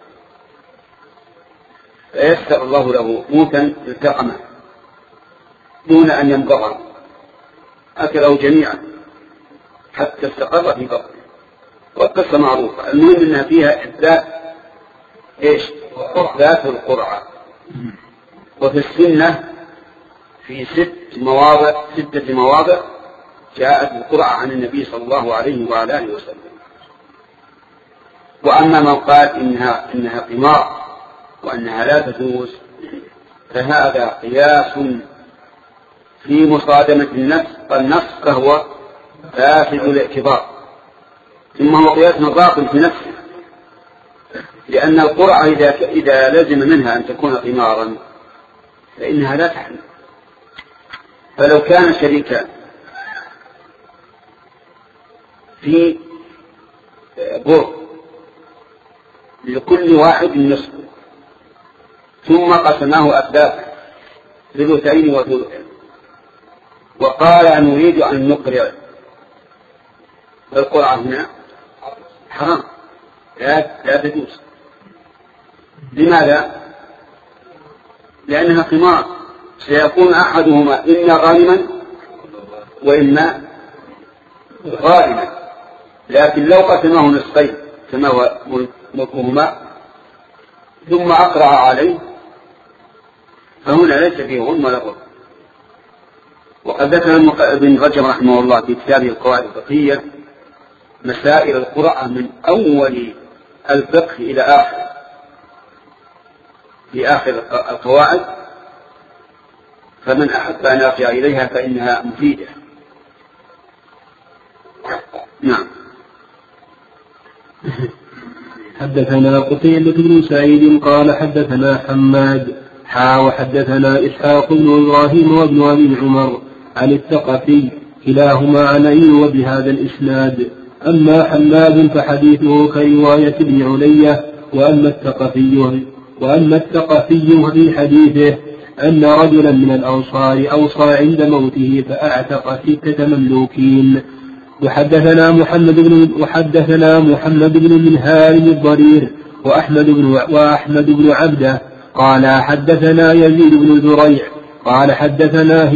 فيسر الله له موتا التقمه دون أن ينبغر، أكله جميعا حتى استقر في بطنه، والقصة معروفة. المهم أنها فيها إثبات إثبات القرعة. وفي السنة في 6 مواضع جاءت القرعة عن النبي صلى الله عليه وعلى آله وسلم. وأما من قال إنها قمار وأنها لا تجوز فهذا قياس في مصادمة النص فهو فاسد الاعتبار، ثم هو قياس باطل في نفسه، لأن القرعة إذا لزم منها أن تكون قمارا فإنها لا تحل، فلو كان شريكان في بر لكل واحد نصف ثم قسمه أسلافا ثلثين وثلثين وقال نريد أن نقرع، فالقرعة هنا حرام لا تجوز. لماذا؟ لأنها قمار، سيكون أحدهما إما غانما وإما غارما، لكن لو قسمه نصفين كما هو ملكهما ثم أقرع عليه فهنا ليس فيه غنم ولا غرم. وقد ذكر ابن رجب رحمه الله في كتابه القواعد الفقهية مسائل القرعة من أول الفقه إلى آخر القواعد، فمن أحب أن يرجع إليها فإنها مفيدة. نعم. حدثنا قتيبة بن سعيد قال حدثنا حماد وحدثنا إسحاق بن إبراهيم وابن أبي عمر عن الثقفي كلاهما عن أيوب بهذا الإسناد. أما حماد فحديثه كرواية ابن علية، وأما الثقفي في حديثه أن رجلا من الأنصار أوصى عند موته فأعتق 6 مملوكين. وحدثنا محمد بن منهار الضرير وأحمد بن عبده قال حدثنا يزيد بن زريع قال حدثنا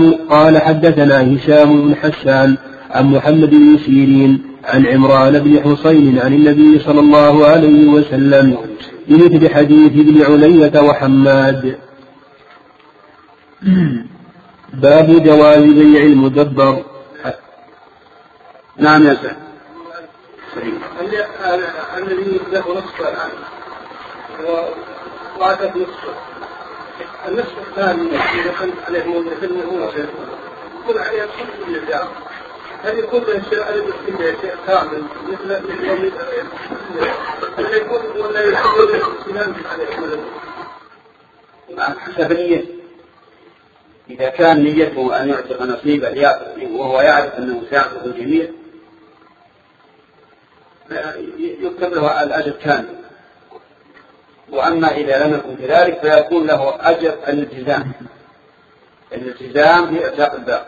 هشام بن حسان عن محمد بن سيرين عن عمران بن حسين عن النبي صلى الله عليه وسلم بمثل حديث ابن علية وحماد. باب جواز بيع المدبر. نعم يا سيد. الذي له نصف الآن وعدد نصف النصف الثاني إذا كان عليه مدة يكون عليه صفر للجار، هل يكون الشيء كامل مثل ولا يكون الاستلام عليه حسب نيته. إذا كان نيته أن يعتق نصيبا وهو يعرف أنه سيعتق الجميع يكتب له الأجر كامل. وأما إذا لم يكن كذلك فيكون له أجر الالتزام في إعتاق الباقي.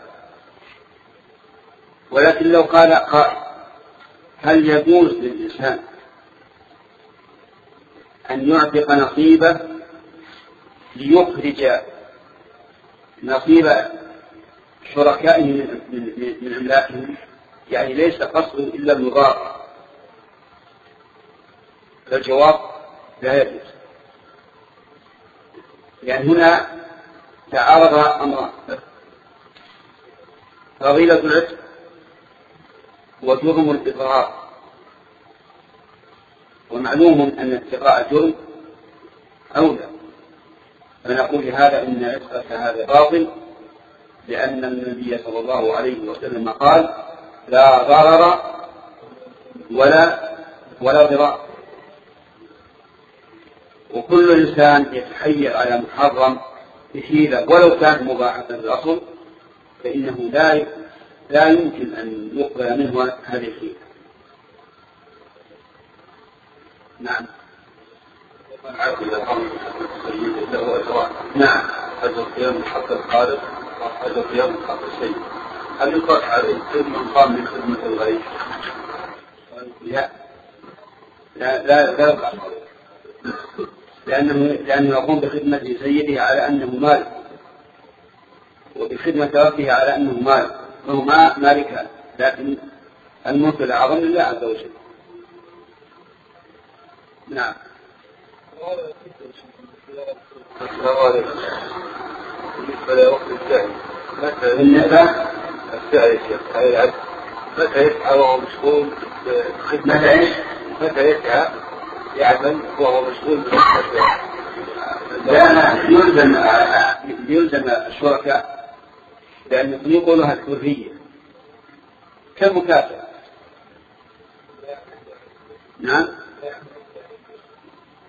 ولكن لو قال قائل هل يجوز للإنسان أن يعتق نصيبه ليخرج نصيب شركائه من أملاكهم، يعني ليس قصد إلا المضار، فالجواب لا يجوز. يعني هنا تعارض أمران: فضيلة العتق وجرم الإضرار. ومعلوم أن اتقاء الجرم أولى، فنقول لهذا إن عتقك هذا باطل، لأن النبي صلى الله عليه وسلم قال: لا ضرر ولا ضرار. وكل إنسان يتحير على محرم بحيلة ولو كان مباحا بالأصل فإنه لا يمكن أن يقبل منه هذه الحيلة. نعم. نعم. أجر قيام حق الخالق وأجر قيام حق الشيء، هل يقاس عليه من قام من خدمة الغير؟ لا يقع، لأنه يقوم بخدمة سيده على أنه مالك، وبخدمة ربه على أنه مالك، فهو مالك، لكن الملك الأعظم لله عز وجل. نعم. بالنسبة لوقت السعي، السعي على العبد متى يسعى وهو مشغول بخدمة؟ متى يسعى يعمل وهو مشغول بخدمة؟ لا يلزم الشركاء، لأن يقولها الحرية كالمكافأة. نعم.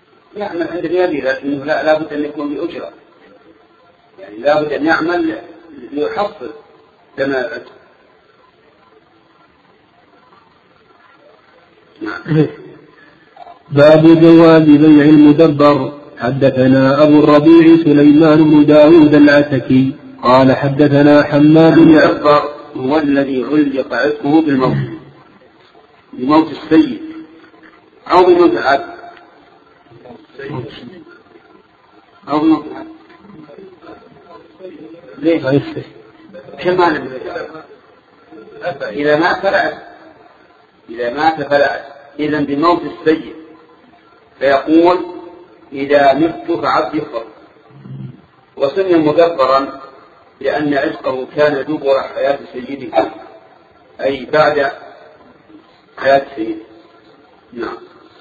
يعمل عند غيره، لكنه لا بد أن يكون بأجرة، يعني لا بد أن يعمل يحصل كما العتق. باب جواز بيع المدبر. حدثنا أبو الربيع سليمان بن داود العتكي قال حدثنا حماد. المدبر هو الذي علق عتقه بالموت، بموت السيد أو بموت العبد أو بموت العبد. ليش؟ كما إذا مات فلعت إذن بموت السيد، فيقول إذا مت فعبدي خر. وسمي مدبرا لأن عتقه كان دبر حياة سيده، أي بعد حياة سيده. نعم.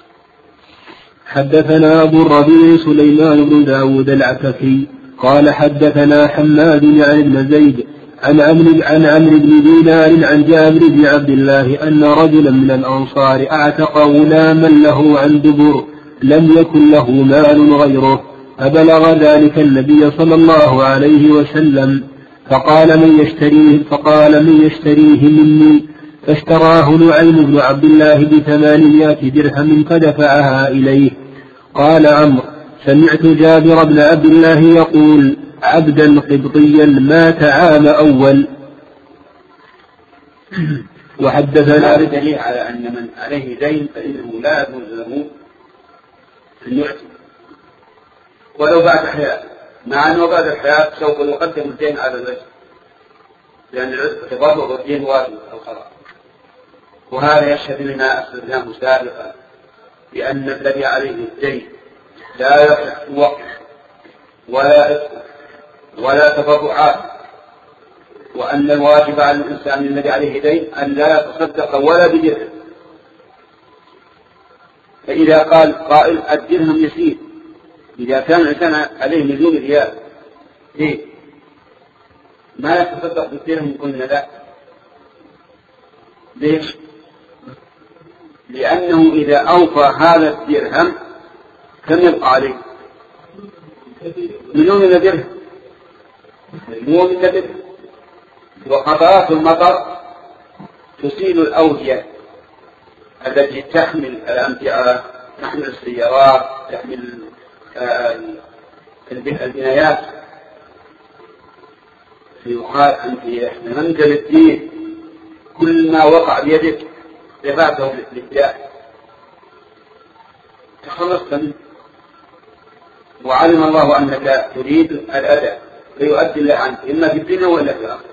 حدثنا أبو الربيع سليمان بن داود العتكي قال حدثنا حماد عن ابن زيد عن عمرو بن دينار عن جابر بن عبد الله أن رجلا من الأنصار أعتق غلاما له عن دبر لم يكن له مال غيره، فبلغ ذلك النبي صلى الله عليه وسلم فقال من يشتريه مني، فاشتراه نعيم بن عبد الله ب800 درهم فدفعها إليه. قال عمرو سمعت جابر بن عبد الله يقول عبدا قبطيا مات عام أول. وحدثنا هذا دليل على أن من عليه دين فإنه لا يجوز له أن يعتق ولو بعد حياة، مع أنه بعد الحياة سوف يقدم الدين على الرجل، لأن العتق تبرع والدين واجب أو خلاص. وهذا يشهد لنا أسلمناه سابقا بأن الذي عليه الدين لا يصح وقف ولا عتق ولا تبرعات، وأن الواجب على الإنسان الذي عليه دين أن لا يتصدق ولا بدرهم. فإذا قال قائل الدرهم يسير، إذا كان الإنسان عليه مليون ريال ليه ما يتصدق بالدرهم؟ قلنا لا. ليش؟ لأنه إذا أوفى هذا الدرهم كم يبقى عليه؟ مليون درهم، وقطرات المطر تسيل الأودية التي تحمل الأمتعة، تحمل السيارات، تحمل البنايات. فيقال أنت إحنا منزل الدين كل ما وقع بيدك دفعته للداء تخلصت منه، وعلم الله أنك تريد الأداء فيؤدي الله عنك إما في الدنيا ولا في الآخرة.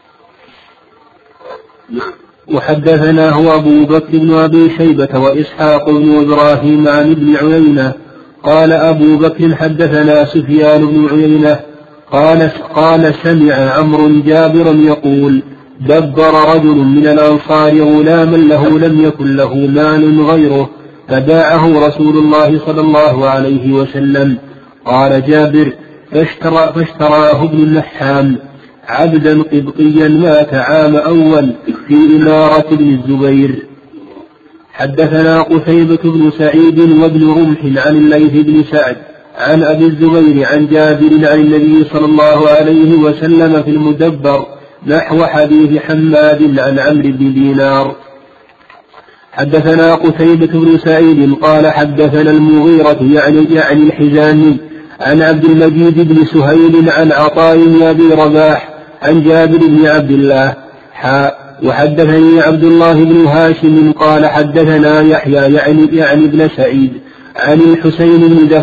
نعم. وحدثنا هو أبو بكر بن أبي شيبة وإسحاق بن إبراهيم عن ابن عيينة قال أبو بكر حدثنا سفيان بن عيينة قال سمع عمرو جابرا يقول دبر رجل من الأنصار غلاما له لم يكن له مال غيره فباعه رسول الله صلى الله عليه وسلم. قال جابر فاشتراه ابن النحام عبدا قبطيا مات عام أول في إمارة ابن الزبير. حدثنا قتيبة بن سعيد وابن رمح عن الليث بن سعد عن أبي الزبير عن جابر عن النبي صلى الله عليه وسلم في المدبر نحو حديث حماد عن عمرو بن دينار. حدثنا قتيبة بن سعيد قال حدثنا المغيرة يعني الحزامي عن عبد المجيد بن سهيل عن عطاء بن أبي رباح عن جابر بن عبد الله وحدثني عبد الله بن هاشم قال حدثنا يحيى يعني ابن سعيد عن الحسين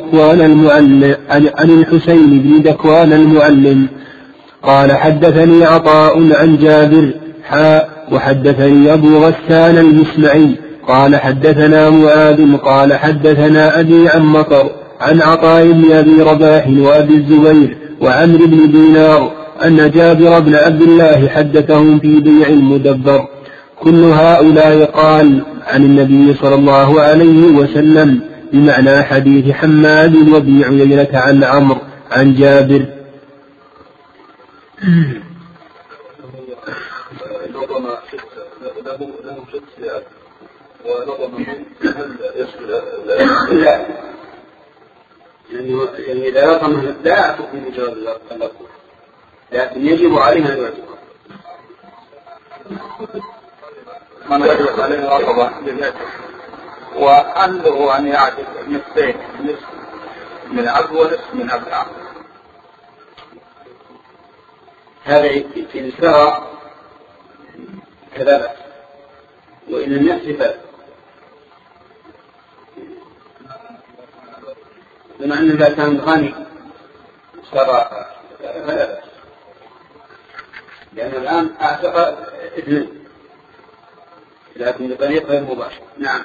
بن دكوان المعلم قال حدثني عطاء عن جابر وحدثني أبو غسان المسمعي قال حدثنا معاذ قال حدثنا أبي عن مطر عن عطاء بن أبي رباح وأبي الزبير وعمرو بن دينار أن جابر بن عبد الله حدثهم في بيع المدبر. كل هؤلاء قال عن النبي صلى الله عليه وسلم بمعنى حديث حماد وابن عيينة عن عمرو عن جابر. يعني إذا رقم لا تؤمن بجواب اللفظ لكن يجب عليه أن يعتق. من يجب عليه رقبة وهل له أن يعتق نصفين، نصف من عبد ونصف من أبناء؟ هذا إن سرى كذا، وإن لم يحسب فلا، بما أن إذا كان غني سرى فلا بأس، لأن الآن أعتق اثنين لكن بطريقة غير مباشرة. نعم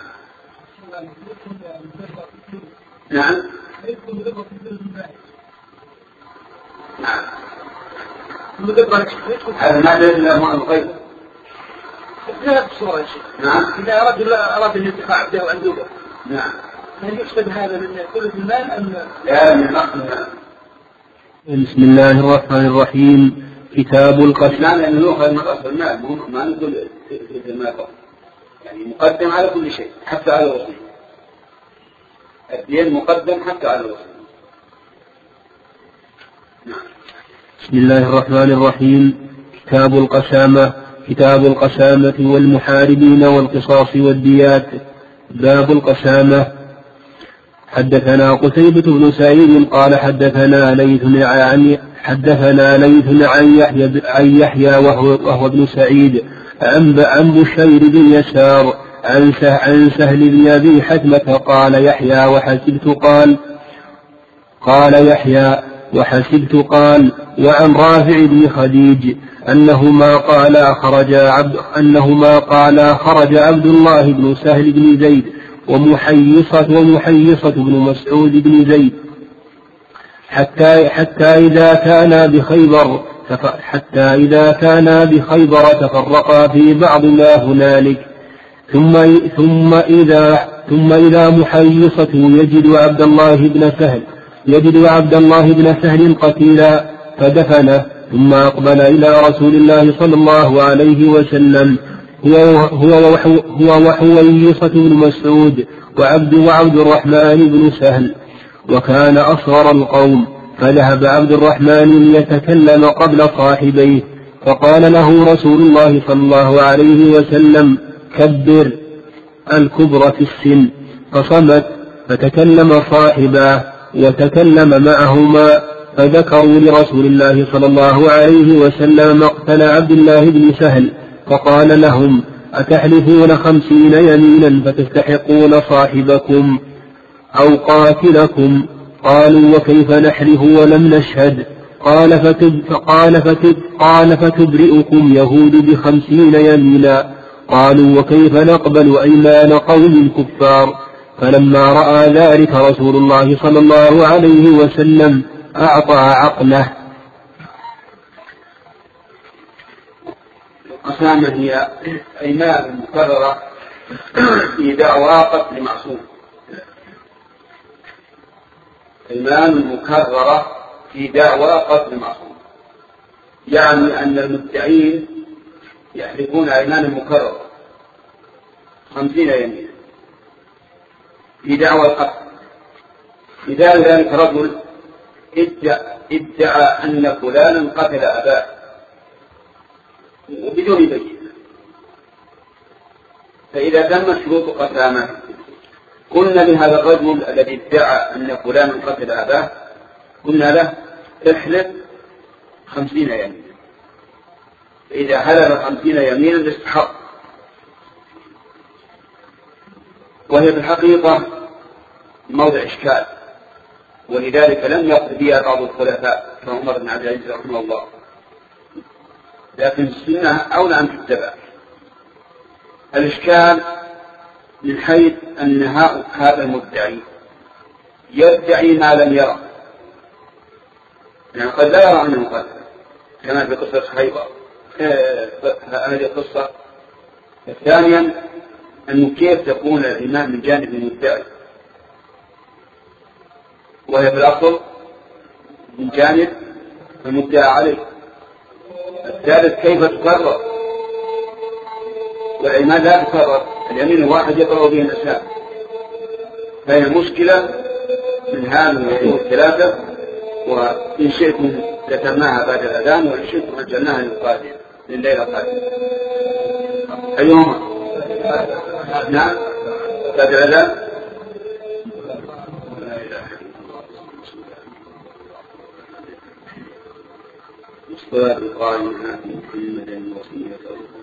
نعم نعم هذا ما دل له الغيب. لا بصورة يا شيخ. نعم. إذا رجل أراد الانتفاع عبده عن زوجه. نعم. هل يقصد هذا من ثلث المال أم؟ لا، من نقص المال. بسم الله الرحمن الرحيم. كتاب القسم. معنى أنه يؤخذ من رأس المال، ما نقول ثلث المال فقط، يعني مقدم على كل شيء حتى على الوصية. الدين مقدم حتى على الوصية. نعم. بسم الله الرحمن الرحيم. كتاب القسامة. كتاب القسامة والمحاربين والقصاص والديات. باب القسامة. حدثنا قتيبة بن سعيد قال حدثنا ليث عن يحيى وهو ابن سعيد عن بشير بن يسار عن سهل بن أبي حتمة قال يحيى وحسبت قال وعن رافع بن خديج أنهما قالا خرج عبد الله بن سهل بن زيد ومحيصة بن مسعود بن زيد حتى إذا كانا بخيبر تفرقا في بعض ما هنالك ثم إذا محيصة يجد عبد الله بن سهل قتيلا فدفنه ثم أقبل إلى رسول الله صلى الله عليه وسلم هو وحويصة بن مسعود وعبد الرحمن بن سهل وكان أصغر القوم فذهب عبد الرحمن ليتكلم قبل صاحبيه فقال له رسول الله صلى الله عليه وسلم كبر الكبر في السن فصمت فتكلم صاحباه وتكلم معهما فذكروا لرسول الله صلى الله عليه وسلم مقتل عبد الله بن سهل فقال لهم أتحلفون 50 يمينا فتستحقون صاحبكم أو قاتلكم قالوا وكيف نحلف ولم نشهد قال فتبرئكم يهود 50 يمينا قالوا وكيف نقبل أيمان قوم كفار فلما رأى ذلك رسول الله صلى الله عليه وسلم أعطى عقله. القسامة هي أيمان مكررة في دعوى قتل معصوم. أيمان مكررة في دعوى قتل معصوم، يعني أن المدعين يحلفون أيمان مكررة 50 يمين في دعوى القتل. مثال ذلك رجل ادعى أن فلانا قتل أباه وبدون بينة، فإذا تم شروط قسامة قلنا لهذا الرجل الذي ادعى أن فلانا قتل أباه قلنا له احلف 50 يمينا، فإذا حلف 50 يمينا استحق، وهي في الحقيقة موضع إشكال، ولذلك لم يقل بها بعض الخلفاء كعمر بن عبد العزيز رحمه الله، لكن السنة أولى أن تتبع. الإشكال من حيث أن هذا المدعي يدعي ما لم يرى، يعني قد لا يرى أنه قتل كما في قصة خيبر هذه القصة. ثانيا أنه كيف تكون الإيمان من جانب المدعي وهي في الأصل من جانب المدعى عليه. الثالث كيف تكرر، والإيمان لا تكرر، اليمين الواحد يقرأ به الإسلام، فهي المشكلة من هذه الأمور الثلاثة. وإن شئتم ذكرناها بعد الأذان والشرك أجلناها للقادم لليلة القادمة. أيهما؟ نعم بعد الأذان. الصلاة القائمة في محمد الوصية.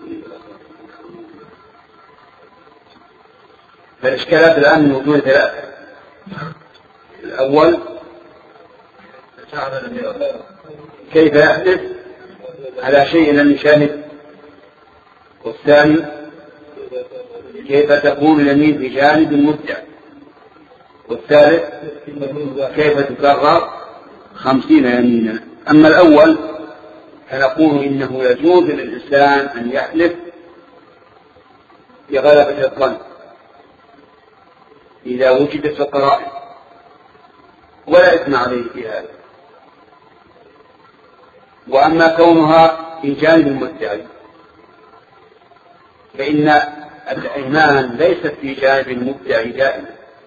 فالإشكالات الآن موجودة ثلاثة. الأول كيف يحدث على شيء لم يشاهد، والثاني كيف تكون اليمين بجانب المدعي، والثالث كيف تكرر 50 يمينا. أما الأول فنقول إنه يجوز للإنسان أن يحلف بغلبة الظن إذا وجدت القرائن، ولا إثم عليه في هذا. وأما كونها في جانب المدعي فإن الأيمان ليست في جانب المدعي دائما،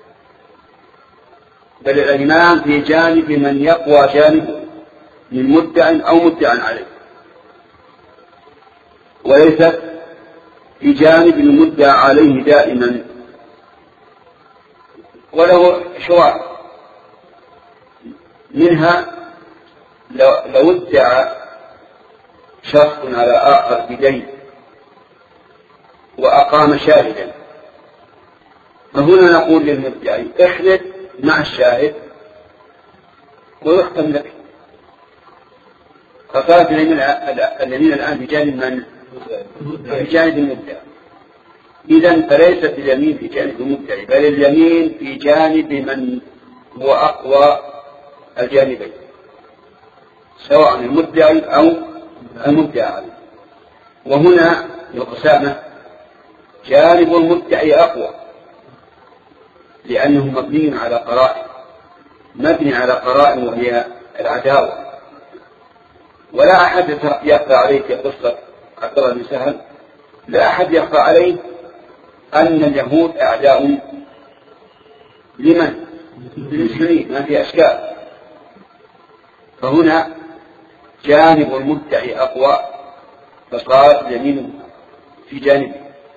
بل الأيمان في جانب من يقوى جانبه من مدعي أو مدعى عليه، وليست في جانب المدعى عليه دائما. وله شروط منها لو ادعى شخص على آخر بدين وأقام شاهدا، فهنا نقول للمدعي احلف مع الشاهد ويحكم لك. فصارت اليمين الآن بجانب من؟ بجانب المدعي. إذن فليست اليمين في جانب المدعي، بل اليمين في جانب من هو أقوى الجانبين، سواء المدعي أو المدعى عليه. وهنا القسامة جانب المدعي أقوى، لأنه مبني على قرائن وهي العداوة. ولا أحد يخفى عليه في قصة عبد الله بن سهل، لا أحد يخفى عليه أن اليهود أعداء لمن؟ للمسلمين، ما في أشكال. فهنا جانب المدعي أقوى، فصار اليمين في جانبه.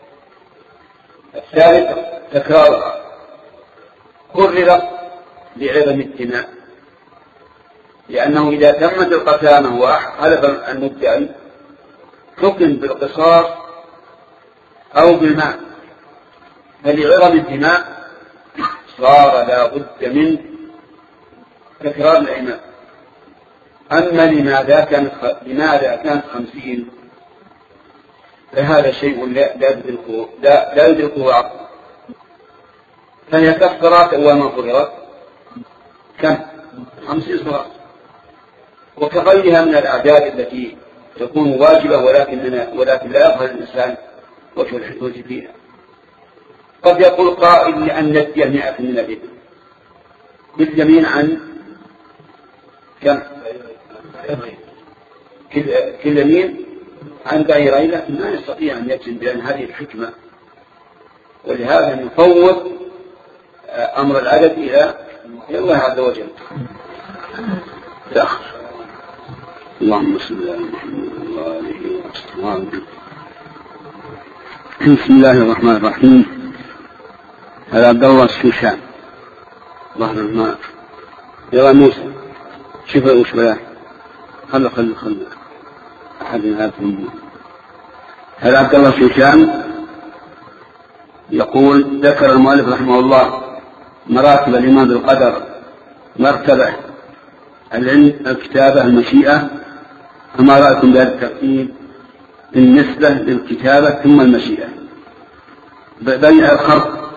الثالث تكرارها، كرر لعظم الدماء، لأنه إذا تمت القسامة وحلف المدعي حكم بالقصاص أو بالمال، فلعظم الدماء صار لا بد من تكرار الأيمان. أما لماذا كانت 50 فهذا شيء لا يدركه عقل. فهي كفرات أول ما فرضت كم؟ 50 صلاة، وكغيرها من الأعداد التي تكون واجبة ولكن لا يظهر الإنسان وجه الحدود فيها. قد يقول قائل لأن ندي 100 من الإبل باليمين عن كم؟ كل يمين عن بعيرين، لكن ما يستطيع أن يجزم بأن هذه الحكمة، ولهذا نفوض أمر العدد إلى الله عز وجل. اللهم صل على محمد وآله وصحبه. بسم الله الرحمن الرحيم. هذا عبد الله الشوشان ظهر الماء يرى موسى شوف وش بلاه خل أحد هاتهم. هذا عبد الله الشوشان يقول ذكر المؤلف رحمه الله مراتب الإيمان بالقدر: مرتبة العلم، الكتابة، المشيئة. فما رأيكم بهذا الترتيب بالنسبة للكتابة ثم المشيئة؟ بين الخلق،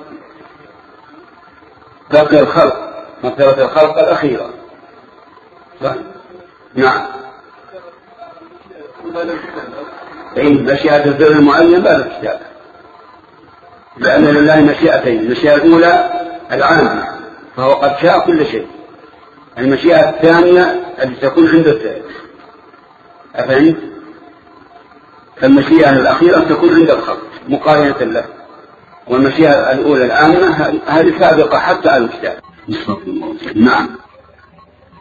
باقي الخلق، مرتبة الخلق الأخيرة. نعم، مشيئة الفعل المعين بعد الكتابة، لأن لله مشيئتين: المشيئة الأولى العامة فهو قد شاء كل شيء، المشيئة الثانية التي تكون عند الفعل. أفهمت؟ فالمشيئة الأخيرة تكون عند الخلق مقارنة له، والمشيئة الأولى العامة هذه سابقة حتى على الكتاب. نعم.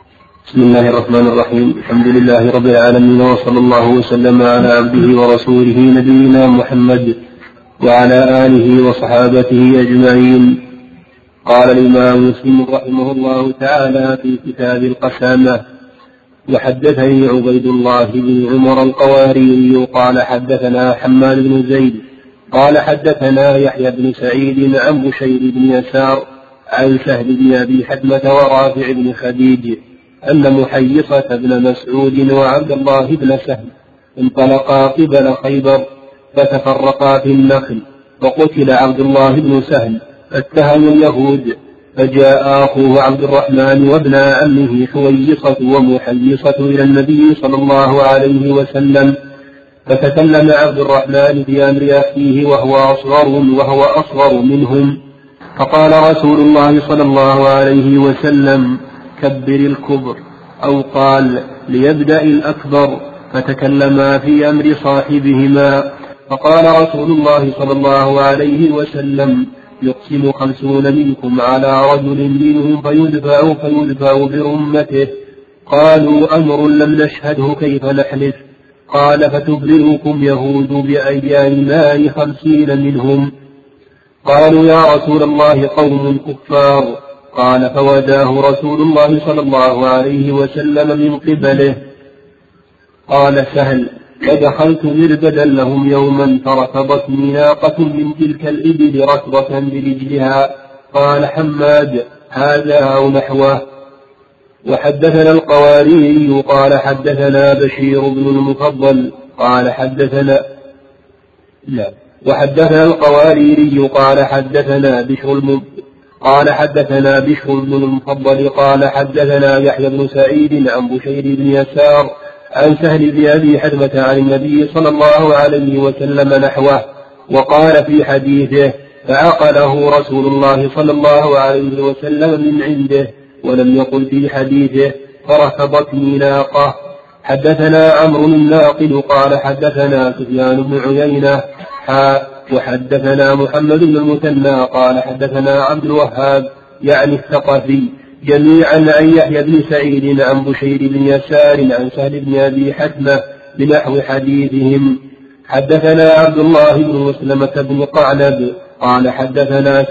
بسم الله الرحمن الرحيم. الحمد لله رب العالمين، وصلى الله وسلم على عبده ورسوله نبينا محمد وعلى آله وصحابته أجمعين. قال الإمام مسلم رحمه الله تعالى في كتاب القسامة: وحدثني عبيد الله بن عمر القواريري قال حدثنا حماد بن زيد قال حدثنا يحيى بن سعيد عن بشير بن يسار عن سهل بن أبي حتمة ورافع بن خديج أن محيصة بن مسعود وعبد الله بن سهل انطلقا قبل خيبر فتفرقا في النخل، وقتل عبد الله بن سهل فاتهم اليهود، فجاء أخوه عبد الرحمن وابن عمه حويصة ومحيصة إلى النبي صلى الله عليه وسلم، فتكلم عبد الرحمن في أمر أخيه وهو أصغر منهم، فقال رسول الله صلى الله عليه وسلم: كبر الكبر، أو قال: ليبدأ الأكبر، فتكلما في أمر صاحبهما، فقال رسول الله صلى الله عليه وسلم: يقسم 50 منكم على رجل منهم فيدفع برمته. قالوا: أمر لم نشهده كيف نحلف؟ قال: فتبرئكم يهود بأيمان 50 منهم. قالوا: يا رسول الله قوم كفار. قال: فوداه رسول الله صلى الله عليه وسلم من قبله. قال سهل: فدخلت مربدا لهم يوما فركضتني ناقة من تلك الإبل ركضة برجلها. قال حماد: هذا أو نحوه. وحدثنا القواريري قال حدثنا بشير بن المفضل قال حدثنا القواريري قال حدثنا بشر بن المفضل قال حدثنا يحيى بن سعيد عن بشير بن يسار عن سهل بن أبي حتمة عن النبي صلى الله عليه وسلم نحوه، وقال في حديثه: فعقله رسول الله صلى الله عليه وسلم من عنده، ولم يقل في حديثه: فركضتني ناقة. حدثنا عمرو الناقد قال حدثنا سفيان بن عيينة وحدثنا محمد بن المثنى قال حدثنا عبد الوهاب يعني الثقفي جميعا عن يحيى بن سعيد عن بشير بن يسار عن سهل بن أبي حتمة بنحو حديثهم. حدثنا عبد الله بن مسلمة بن قعنب قال حدثنا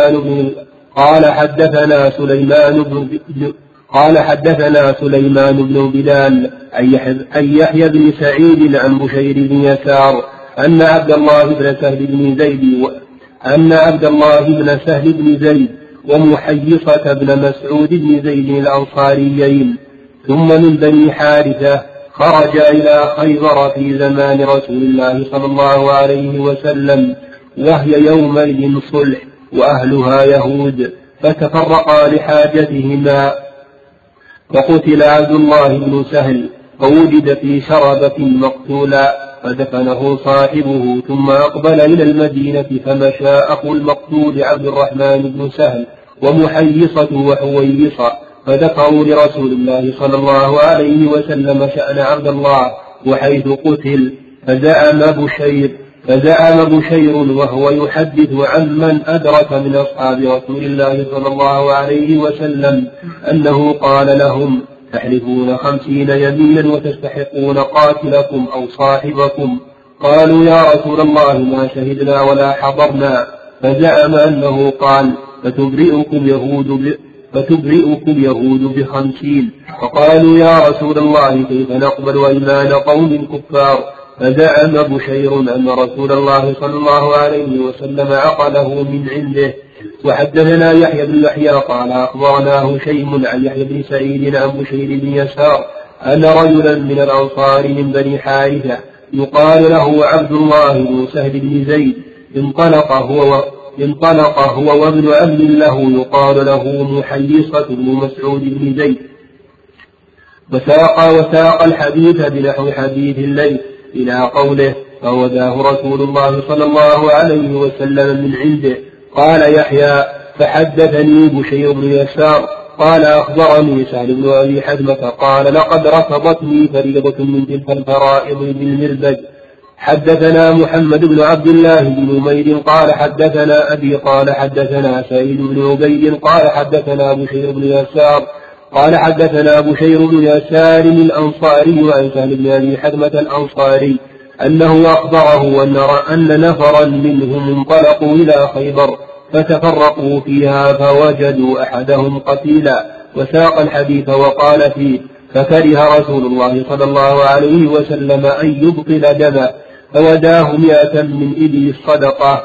سليمان بن بلال عن يحيى بن سعيد عن بشير بن يسار أن عبد الله بن سهل بن زيد ومحيصة بن مسعود بن زيد الأنصاريين ثم من بني حارثة خرج إلى خيبر في زمان رسول الله صلى الله عليه وسلم، وهي يومئذ صلح وأهلها يهود، فتفرقا لحاجتهما. وقتل عبد الله بن سهل فوجد في شربة مقتولا، فدفنه صاحبه ثم أقبل إلى المدينة، فمشى أخو المقتول عبد الرحمن بن سهل ومحيصة وحويصة، فذكروا لرسول الله صلى الله عليه وسلم شأن عبد الله وحيث قتل، فزعم بشير وهو يحدث عن من أدرك من أصحاب رسول الله صلى الله عليه وسلم أنه قال لهم: تحلفون 50 يمينا وتستحقون قاتلكم أو صاحبكم. قالوا: يا رسول الله ما شهدنا ولا حضرنا. فزعم أنه قال: فتبرئكم يهود ب50. فقالوا: يا رسول الله كيف نقبل أيمان قوم كفار؟ فزعم بشير أن رسول الله صلى الله عليه وسلم عقله من عنده. وحدثنا يحيى بن يحيى قال أخبرنا هشيم عن يحيى بن سعيد عن بشير بن يسار أن رجلا من الأنصار من بني حارثة يقال له عبد الله بن سهل بن زيد انطلق هو وابن عم له يقال له محيصة بن مسعود بن زيد، وساق الحديث بنحو حديث الليل إلى قوله: فوداه رسول الله صلى الله عليه وسلم من عنده. قال يحيى: فحدثني بشير بن يسار قال أخبرني سهل بن أبي حتمة قال: لقد رفضتني فريضة من تلك الفرائض بالمربد. حدثنا محمد بن عبد الله بن نمير قال حدثنا أبي قال حدثنا سعيد بن عبيد قال حدثنا بشير بن يسار قال حدثنا بشير بن يسار الأنصاري عن سهل بن أبي حثمة الأنصاري أنه أخبره أن نفرا منهم انطلقوا إلى خيبر فتفرقوا فيها فوجدوا أحدهم قتيلا وساق الحديث وقال فيه فكره رسول الله صلى الله عليه وسلم أن يبطل دمه فوداه 100 من إبل الصدقة.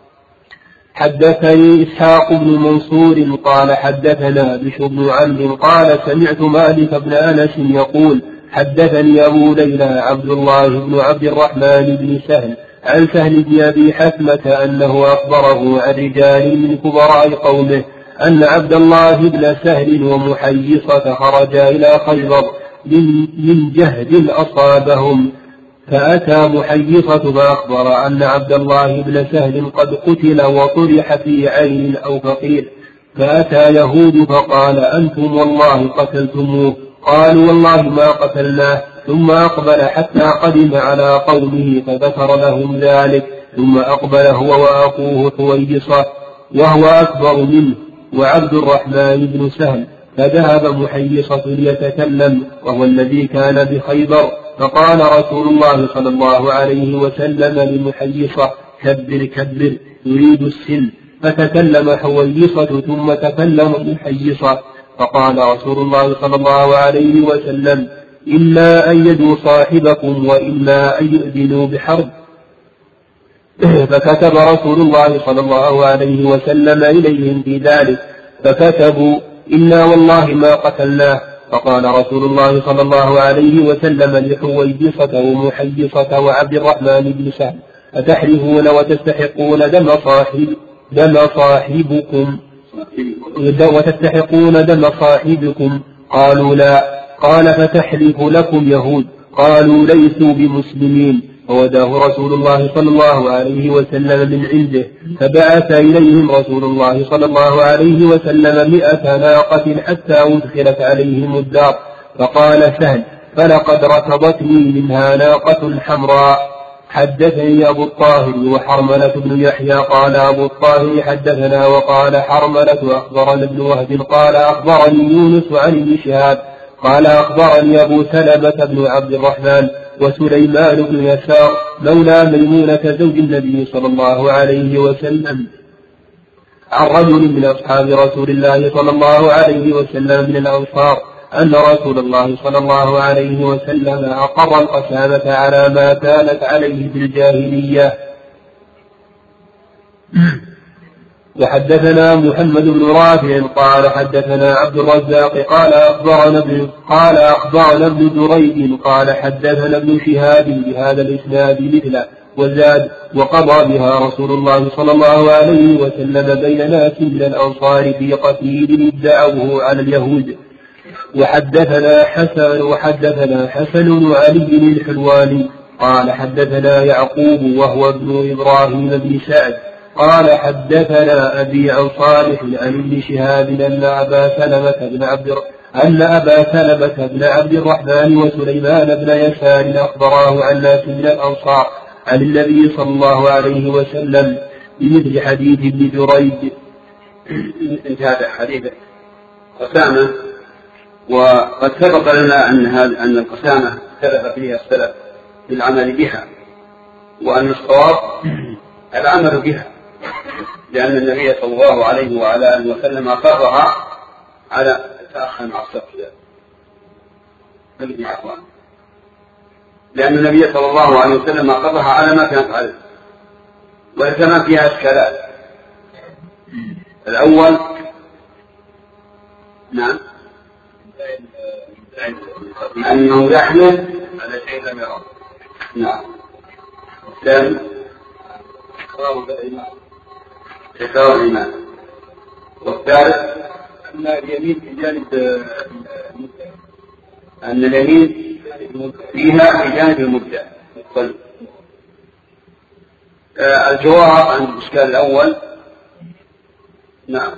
حدثني إسحاق بن منصور قال حدثنا بشر بن عمرو قال سمعت مالك بن أنس يقول حدثني أبو ليلى عبد الله بن عبد الرحمن بن سهل عن سهل بن أبي حثمة أنه أخبره عن رجال من كبراء قومه أن عبد الله بن سهل ومحيصة خرجا إلى خيبر من جهد أصابهم فأتى محيصة فأخبر أن عبد الله بن سهل قد قتل وطرح في عين أو فقير فأتى يهود فقال أنتم والله قتلتموه قالوا والله ما قتلناه ثم أقبل حتى قدم على قومه فذكر لهم ذلك ثم أقبل هو وأخوه حويصة وهو أكبر منه وعبد الرحمن بن سهل فذهب محيصة ليتكلم وهو الذي كان بخيبر فقال رسول الله صلى الله عليه وسلم لمحيصة كبر كبر يريد السن فتكلم حويصة ثم تكلم محيصة فقال رسول الله صلى الله عليه وسلم إما أن يدوا صاحبكم وإما أن يؤذنوا بحرب فكتب رسول الله صلى الله عليه وسلم إليهم في ذلك فكتبوا إنا والله ما قتلناه فقال رسول الله صلى الله عليه وسلم لحويصة ومحيصة وعبد الرحمن بن سهل أتحلفون وتستحقون دم صاحبكم قالوا لا قال فتحلف لكم يهود قالوا ليسوا بمسلمين فوداه رسول الله صلى الله عليه وسلم من عنده فبعث إليهم رسول الله صلى الله عليه وسلم 100 ناقة حتى أدخلت عليهم الدار فقال سهل فلقد ركضتني منها ناقة حمراء. حدثني أبو الطاهر وحرملة بن يحيى قال أبو الطاهر حدثنا وقال حرملة أخبرنا ابن وهب قال أخبرني يونس عن ابن شهاب قال أخبرني أبو سلمة بن عبد الرحمن وسليمان بن يسار مولى ميمونة زوج النبي صلى الله عليه وسلم عن رجل من أصحاب رسول الله صلى الله عليه وسلم من الأنصار أن رسول الله صلى الله عليه وسلم أقر القسامة على ما كانت عليه في الجاهلية. وحدثنا محمد بن رافع قال حدثنا عبد الرزاق قال أخبرنا ابن دريد قال حدثنا ابن شهاب بهذا الإسناد مثله وزاد وقضى بها رسول الله صلى الله عليه وسلم بين ناس من الأنصار في قتيل ادعوه على اليهود. وحدثنا حسن بن علي الحلواني قال حدثنا يعقوب وهو ابن إبراهيم بن سعد قال حدثنا أبي عن صالح عن ابن شهاب أن أبا سلمة بن عبد الرحمن وسليمان بن يسار أخبراه عن ناس من الأنصار عن النبي صلى الله عليه وسلم بمثل حديث ابن جريج. هذا حديث قسامة وقد سبق لنا أن القسامة اختلف فيها السلف في العمل بها وأن الصواب العمل بها لأن النبي صلى الله عليه وعلى آله وسلم أقرها على تأخر مع الصف لأن النبي صلى الله عليه وسلم أقرها على ما كانت عليه ولكما فيها إشكالات. الأول نعم أنه يحمل على شيء لم يرى نعم الثاني تكرار الإيمان والثالث أن اليمين في جانب أن اليمين فيها في جانب المبدع. طيب الجواب عن الإشكال الأول نعم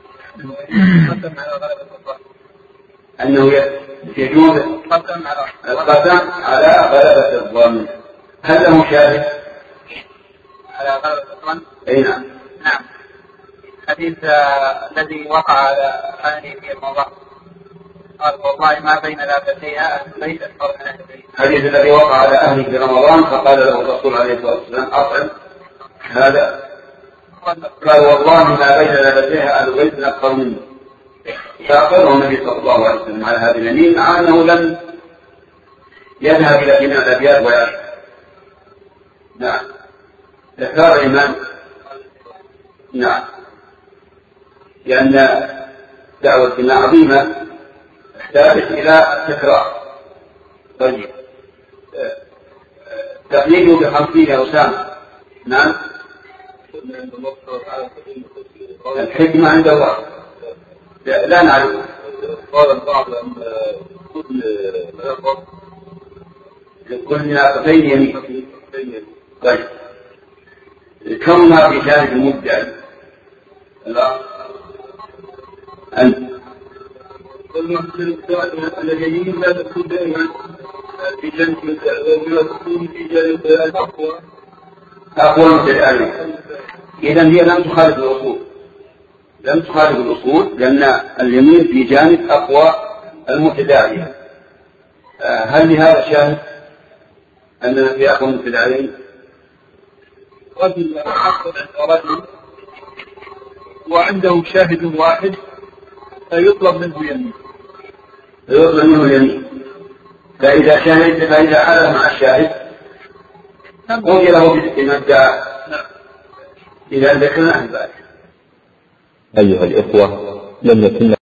أنه يجوز القسم على غلبة الظن. هل له شاهد على غلبة الظن؟ أي نعم. نعم. حديث الذي وقع على هذه في الموضع قال والله ما بين لابتيها البيت أكبر من أهل البيت. الحديث الذي وقع على أهله في رمضان فقال له الرسول عليه الصلاة والسلام أطعم هذا، قال والله ما بين لابتيها أهل البيت أكبر منه، فأقره النبي صلى الله عليه وسلم على هذه اليمين مع أنه لم يذهب إلى جميع الأبيات ويعرف. نعم. تكرار الإمام. نعم. لأن دعوة الإمام عظيمة تحتاج إلى تكرار. طيب. تقليده ب50 يا أسامة. نعم. الحكمة عند الله. لا نعرف. قال البعض أن كل ناقتين يمين. طيب. كونها في جانب المبدع. لا. أنت. اليمين لا تكون دائما في جانب المبدع، تكون في جانب الأقوى. أقوى المتداعين. إذا هي لم تخالف الأصول. لم تخالف الأصول لأن اليمين في جانب أقوى المتداعية. هل لهذا شاهد أننا في أقوى المتداعين؟ رجل رجل وعنده شاهد واحد فيطلب منه يمين. يطلب منه اليمين. فإذا حدث مع الشاهد قضي له بما ادعى. إذا ذكرنا أهل ذلك. أيها الإخوة، لم يكن